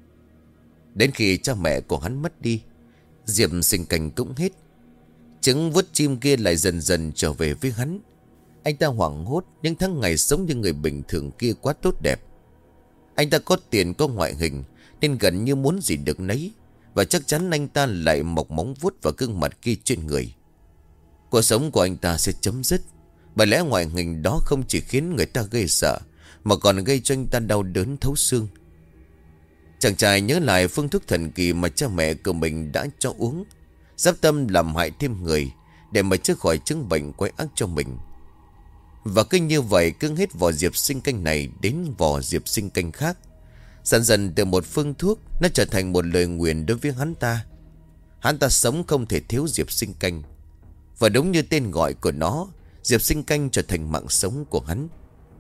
Đến khi cha mẹ của hắn mất đi, diệp sinh canh cũng hết. Trứng vuốt chim kia lại dần dần trở về với hắn. Anh ta hoảng hốt, những tháng ngày sống như người bình thường kia quá tốt đẹp. Anh ta có tiền có ngoại hình nên gần như muốn gì được nấy, và chắc chắn anh ta lại mọc móng vuốt vào gương mặt kia trên người. Cuộc sống của anh ta sẽ chấm dứt, bởi lẽ ngoại hình đó không chỉ khiến người ta gây sợ, mà còn gây cho anh ta đau đớn thấu xương. Chàng trai nhớ lại phương thuốc thần kỳ mà cha mẹ của mình đã cho uống, dắp tâm làm hại thêm người để mà chữa khỏi chứng bệnh quái ác cho mình. Và cứ như vậy, cứ hết vỏ diệp sinh canh này đến vỏ diệp sinh canh khác. Dần dần từ một phương thuốc, nó trở thành một lời nguyền đối với hắn ta. Hắn ta sống không thể thiếu diệp sinh canh. Và đúng như tên gọi của nó, diệp sinh canh trở thành mạng sống của hắn.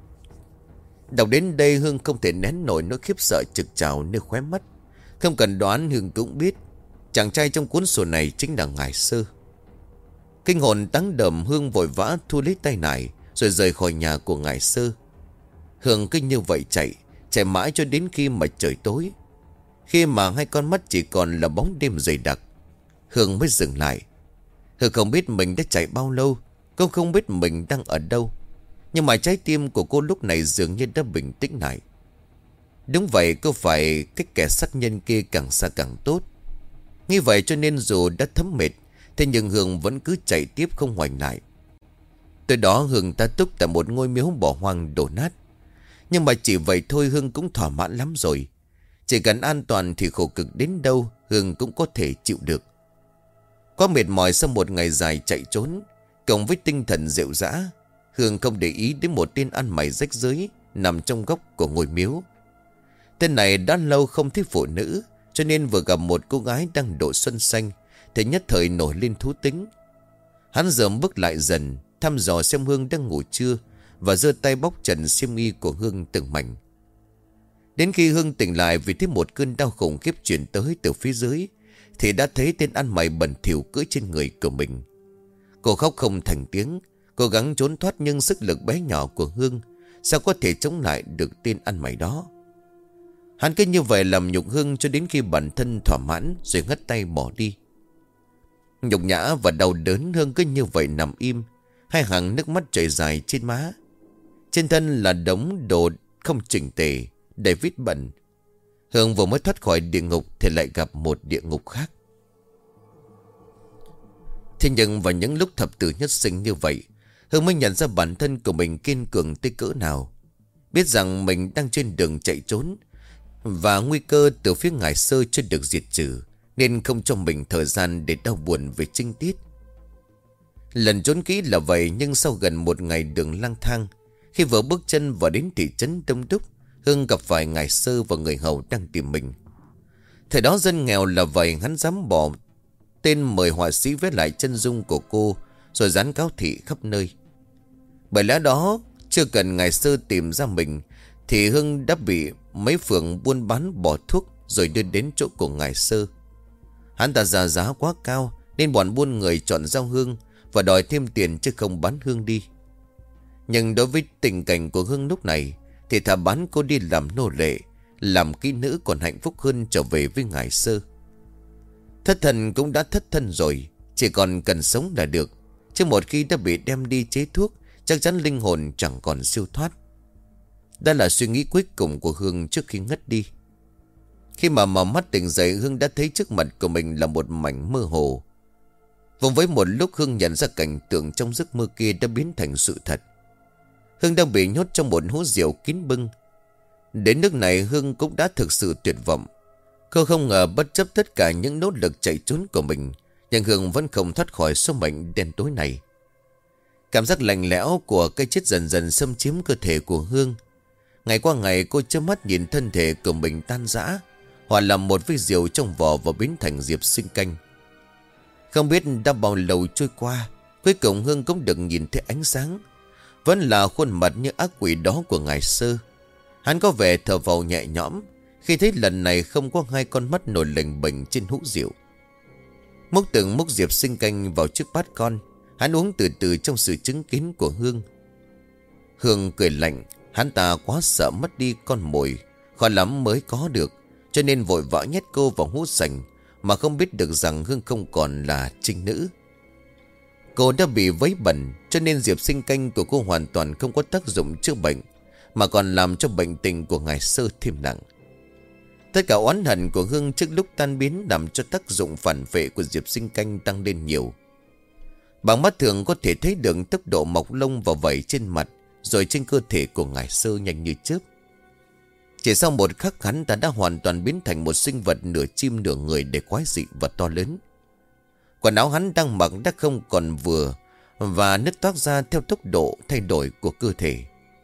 Đọc đến đây, Hương không thể nén nổi nỗi khiếp sợ trực trào nơi khóe mắt. Không cần đoán, Hương cũng biết chàng trai trong cuốn sổ này chính là ngài Sơ. Kinh hồn táng đờm, Hương vội vã thu lấy tay nải rồi rời khỏi nhà của ngài Sơ. Hương cứ như vậy chạy mãi cho đến khi mà trời tối. Khi mà 2 con mắt chỉ còn là bóng đêm dày đặc, Hương mới dừng lại. Hương không biết mình đã chạy bao lâu, cô không biết mình đang ở đâu, nhưng mà trái tim của cô lúc này dường như đã bình tĩnh lại. Đúng vậy, cô phải cách kẻ sát nhân kia càng xa càng tốt. Như vậy cho nên dù đã thấm mệt, thế nhưng Hương vẫn cứ chạy tiếp không ngoảnh lại. Từ đó Hương ta túc tại một ngôi miếu bỏ hoang đổ nát. Nhưng mà chỉ vậy thôi, Hương cũng thỏa mãn lắm rồi. Chỉ cần an toàn thì khổ cực đến đâu Hương cũng có thể chịu được. Quá mệt mỏi sau một ngày dài chạy trốn, cộng với tinh thần rệu rã, Hương không để ý đến một tên ăn mày rách rưới nằm trong góc của ngôi miếu. Tên này đã lâu không thấy phụ nữ, cho nên vừa gặp một cô gái đang độ xuân xanh thì nhất thời nổi lên thú tính. Hắn dòm bước lại dần, thăm dò xem Hương đang ngủ chưa, và giơ tay bóc trần xiêm y của Hương từng mảnh. Đến khi Hương tỉnh lại vì thấy một cơn đau khủng khiếp chuyển tới từ phía dưới, thì đã thấy tên ăn mày bẩn thỉu cưỡi trên người của mình. Cô khóc không thành tiếng, cố gắng trốn thoát, nhưng sức lực bé nhỏ của Hương sao có thể chống lại được tên ăn mày đó. Hắn cứ như vậy làm nhục Hương cho đến khi bản thân thỏa mãn rồi ngắt tay bỏ đi. Nhục nhã và đau đớn, Hương cứ như vậy nằm im, hai hàng nước mắt chảy dài trên má. Trên thân là đống đồ không chỉnh tề, đầy vết bẩn. Hương vừa mới thoát khỏi địa ngục thì lại gặp một địa ngục khác. Thế nhưng vào những lúc thập tử nhất sinh như vậy, Hương mới nhận ra bản thân của mình kiên cường tới cỡ nào. Biết rằng mình đang trên đường chạy trốn, và nguy cơ từ phía Ngải Sơ chưa được diệt trừ, nên không cho mình thời gian để đau buồn về trinh tiết. Lần trốn kỹ là vậy, nhưng sau gần một ngày đường lang thang, khi vừa bước chân vào đến thị trấn đông đúc, Hương gặp phải Ngải Sơ và người hầu đang tìm mình. Thời đó dân nghèo là vậy, hắn dám bỏ tên mời họa sĩ vẽ lại chân dung của cô, rồi dán cáo thị khắp nơi. Bởi lẽ đó, chưa cần Ngải Sơ tìm ra mình, thì Hương đã bị mấy phường buôn bán bỏ thuốc rồi đưa đến chỗ của Ngải Sơ. Hắn ta ra giá quá cao, nên bọn buôn người chọn giao Hương và đòi thêm tiền chứ không bán Hương đi. Nhưng đối với tình cảnh của Hương lúc này, thì thà bán cô đi làm nô lệ, làm kỹ nữ còn hạnh phúc hơn trở về với Ngải Sơ. Thất thần cũng đã thất thân rồi, chỉ còn cần sống là được. Chứ một khi đã bị đem đi chế thuốc, chắc chắn linh hồn chẳng còn siêu thoát. Đó là suy nghĩ cuối cùng của Hương trước khi ngất đi. Khi mà mở mắt tỉnh dậy, Hương đã thấy trước mặt của mình là một mảnh mơ hồ. Vòng với một lúc, Hương nhận ra cảnh tượng trong giấc mơ kia đã biến thành sự thật. Hương đang bị nhốt trong một hố rượu kín bưng. Đến nước này, Hương cũng đã thực sự tuyệt vọng. Cô không ngờ bất chấp tất cả những nỗ lực chạy trốn của mình, nhưng Hương vẫn không thoát khỏi số mệnh đen tối này. Cảm giác lạnh lẽo của cái chết dần dần xâm chiếm cơ thể của Hương. Ngày qua ngày, cô chớp mắt nhìn thân thể của mình tan rã, hòa làm một với rượu trong vỏ và biến thành Diệp Sinh Canh. Không biết đã bao lâu trôi qua, cuối cùng Hương cũng được nhìn thấy ánh sáng. Vẫn là khuôn mặt như ác quỷ đó của Ngải Sơ. Hắn có vẻ thở phào nhẹ nhõm khi thấy lần này không có hai con mắt nổi lềnh bềnh trên hũ rượu. Múc từng múc Diệp Sinh Canh vào chiếc bát con, hắn uống từ từ trong sự chứng kiến của Hương. Hương cười lạnh, hắn ta quá sợ mất đi con mồi, khó lắm mới có được, cho nên vội vã nhét cô vào hũ sành, mà không biết được rằng Hương không còn là trinh nữ. Cô đã bị vấy bẩn, cho nên Diệp Sinh Canh của cô hoàn toàn không có tác dụng chữa bệnh, mà còn làm cho bệnh tình của Ngải Sơ thêm nặng. Tất cả oán hận của Hương trước lúc tan biến làm cho tác dụng phản vệ của Diệp Sinh Canh tăng lên nhiều. Bằng mắt thường có thể thấy được tốc độ mọc lông và vảy trên mặt, rồi trên cơ thể của Ngải Sơ nhanh như chớp. Chỉ sau một khắc, hắn ta đã hoàn toàn biến thành một sinh vật nửa chim nửa người để quái dị và to lớn. Quần áo hắn đang mặc đã không còn vừa và nứt toác ra theo tốc độ thay đổi của cơ thể.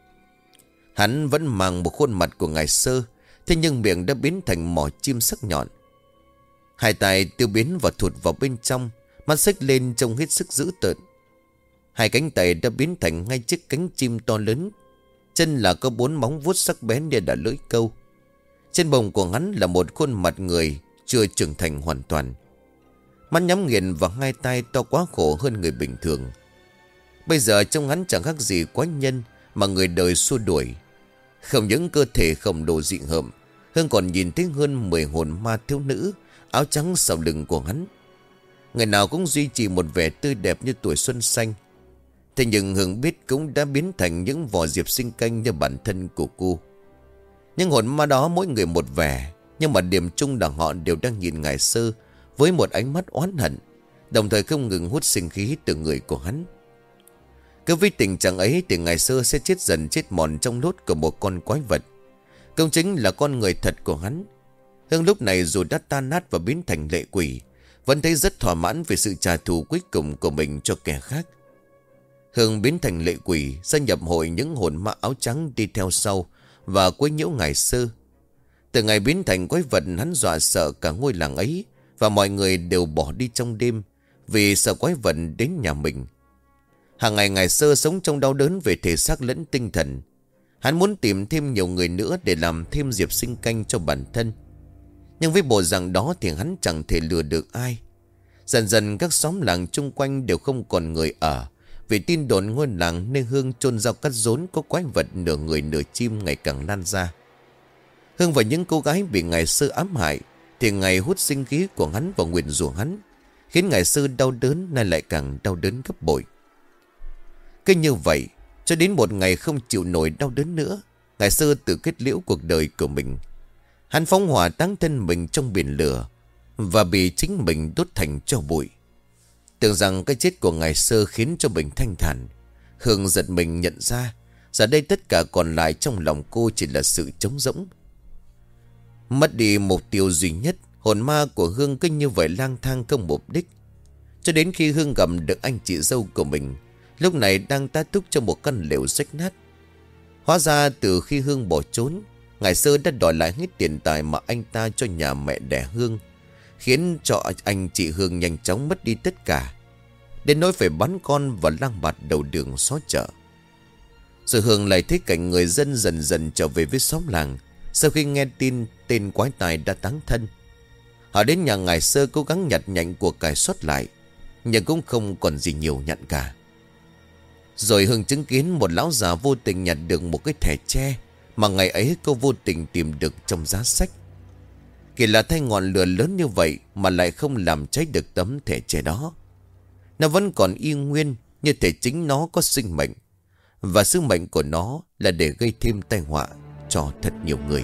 Hắn vẫn mang một khuôn mặt của Ngải Sơ, thế nhưng miệng đã biến thành mỏ chim sắc nhọn. Hai tay tiêu biến và thụt vào bên trong, mắt xích lên trông hết sức dữ tợn. Hai cánh tay đã biến thành ngay chiếc cánh chim to lớn. Chân là có 4 móng vuốt sắc bén như đã lưỡi câu. Trên bồng của hắn là một khuôn mặt người chưa trưởng thành hoàn toàn. Mắt nhắm nghiền và hai tay to quá khổ hơn người bình thường. Bây giờ trông hắn chẳng khác gì quái nhân mà người đời xua đuổi. Không những cơ thể khổng lồ dị hợm, Hương còn nhìn thấy hơn 10 hồn ma thiếu nữ áo trắng sau lưng của hắn. Người nào cũng duy trì một vẻ tươi đẹp như tuổi xuân xanh. Thế nhưng Hương biết cũng đã biến thành những vỏ Diệp Sinh Canh như bản thân của cô. Những hồn ma đó mỗi người một vẻ, nhưng mà điểm chung là họ đều đang nhìn Ngải Sơ với một ánh mắt oán hận, đồng thời không ngừng hút sinh khí từ người của hắn. Cứ với tình trạng ấy thì Ngải Sơ sẽ chết dần chết mòn trong lốt của một con quái vật. Công chính là con người thật của hắn. Hương lúc này dù đã tan nát và biến thành lệ quỷ, vẫn thấy rất thỏa mãn về sự trả thù cuối cùng của mình cho kẻ khác. Hương biến thành lệ quỷ, gia nhập hội những hồn ma áo trắng đi theo sau và quấy nhiễu ngài Sơ. Từ ngày biến thành quái vật, hắn dọa sợ cả ngôi làng ấy, và mọi người đều bỏ đi trong đêm vì sợ quái vật đến nhà mình. Hàng ngày ngài Sơ sống trong đau đớn về thể xác lẫn tinh thần. Hắn muốn tìm thêm nhiều người nữa để làm thêm diệp sinh canh cho bản thân. Nhưng với bộ dạng đó thì hắn chẳng thể lừa được ai. Dần dần các xóm làng chung quanh đều không còn người ở, vì tin đồn ngôi làng nơi Hương chôn rau cắt rốn có quái vật nửa người nửa chim ngày càng lan ra. Hương và những cô gái bị ngài Sơ ám hại thì ngày hút sinh khí của hắn và nguyền rủa hắn, khiến ngài Sơ đau đớn nay lại càng đau đớn gấp bội. Cứ như vậy cho đến một ngày không chịu nổi đau đớn nữa, ngài Sơ tự kết liễu cuộc đời của mình. Hắn phóng hỏa táng thân mình trong biển lửa và bị chính mình đốt thành tro bụi. Tưởng rằng cái chết của ngài Sơ khiến cho mình thanh thản, Hương giật mình nhận ra giờ đây tất cả còn lại trong lòng cô chỉ là sự trống rỗng. Mất đi mục tiêu duy nhất, hồn ma của Hương cứ như vậy lang thang không mục đích. Cho đến khi Hương gặp được anh chị dâu của mình, lúc này đang tá túc trong một căn lều rách nát. Hóa ra từ khi Hương bỏ trốn, ngài Sơ đã đòi lại hết tiền tài mà anh ta cho nhà mẹ đẻ Hương, khiến cho anh chị Hương nhanh chóng mất đi tất cả, đến nỗi phải bán con và lang bạt đầu đường xó chợ. Rồi Hương lại thấy cảnh người dân dần dần trở về với xóm làng sau khi nghe tin tên quái tài đã táng thân. Họ đến nhà ngài Sơ cố gắng nhặt nhạnh của cải sót lại, nhưng cũng không còn gì nhiều nhặt cả. Rồi Hương chứng kiến một lão già vô tình nhặt được một cái thẻ tre mà ngày ấy cô vô tình tìm được trong giá sách. Kỳ lạ thay, ngọn lửa lớn như vậy mà lại không làm cháy được tấm thẻ tre đó. Nó vẫn còn y nguyên, như thể chính nó có sinh mệnh, và sứ mệnh của nó là để gây thêm tai họa cho thật nhiều người.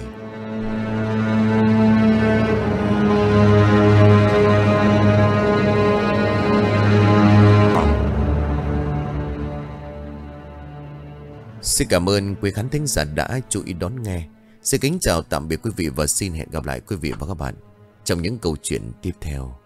Xin cảm ơn quý khán thính giả đã chú ý đón nghe. Xin kính chào tạm biệt quý vị và xin hẹn gặp lại quý vị và các bạn trong những câu chuyện tiếp theo.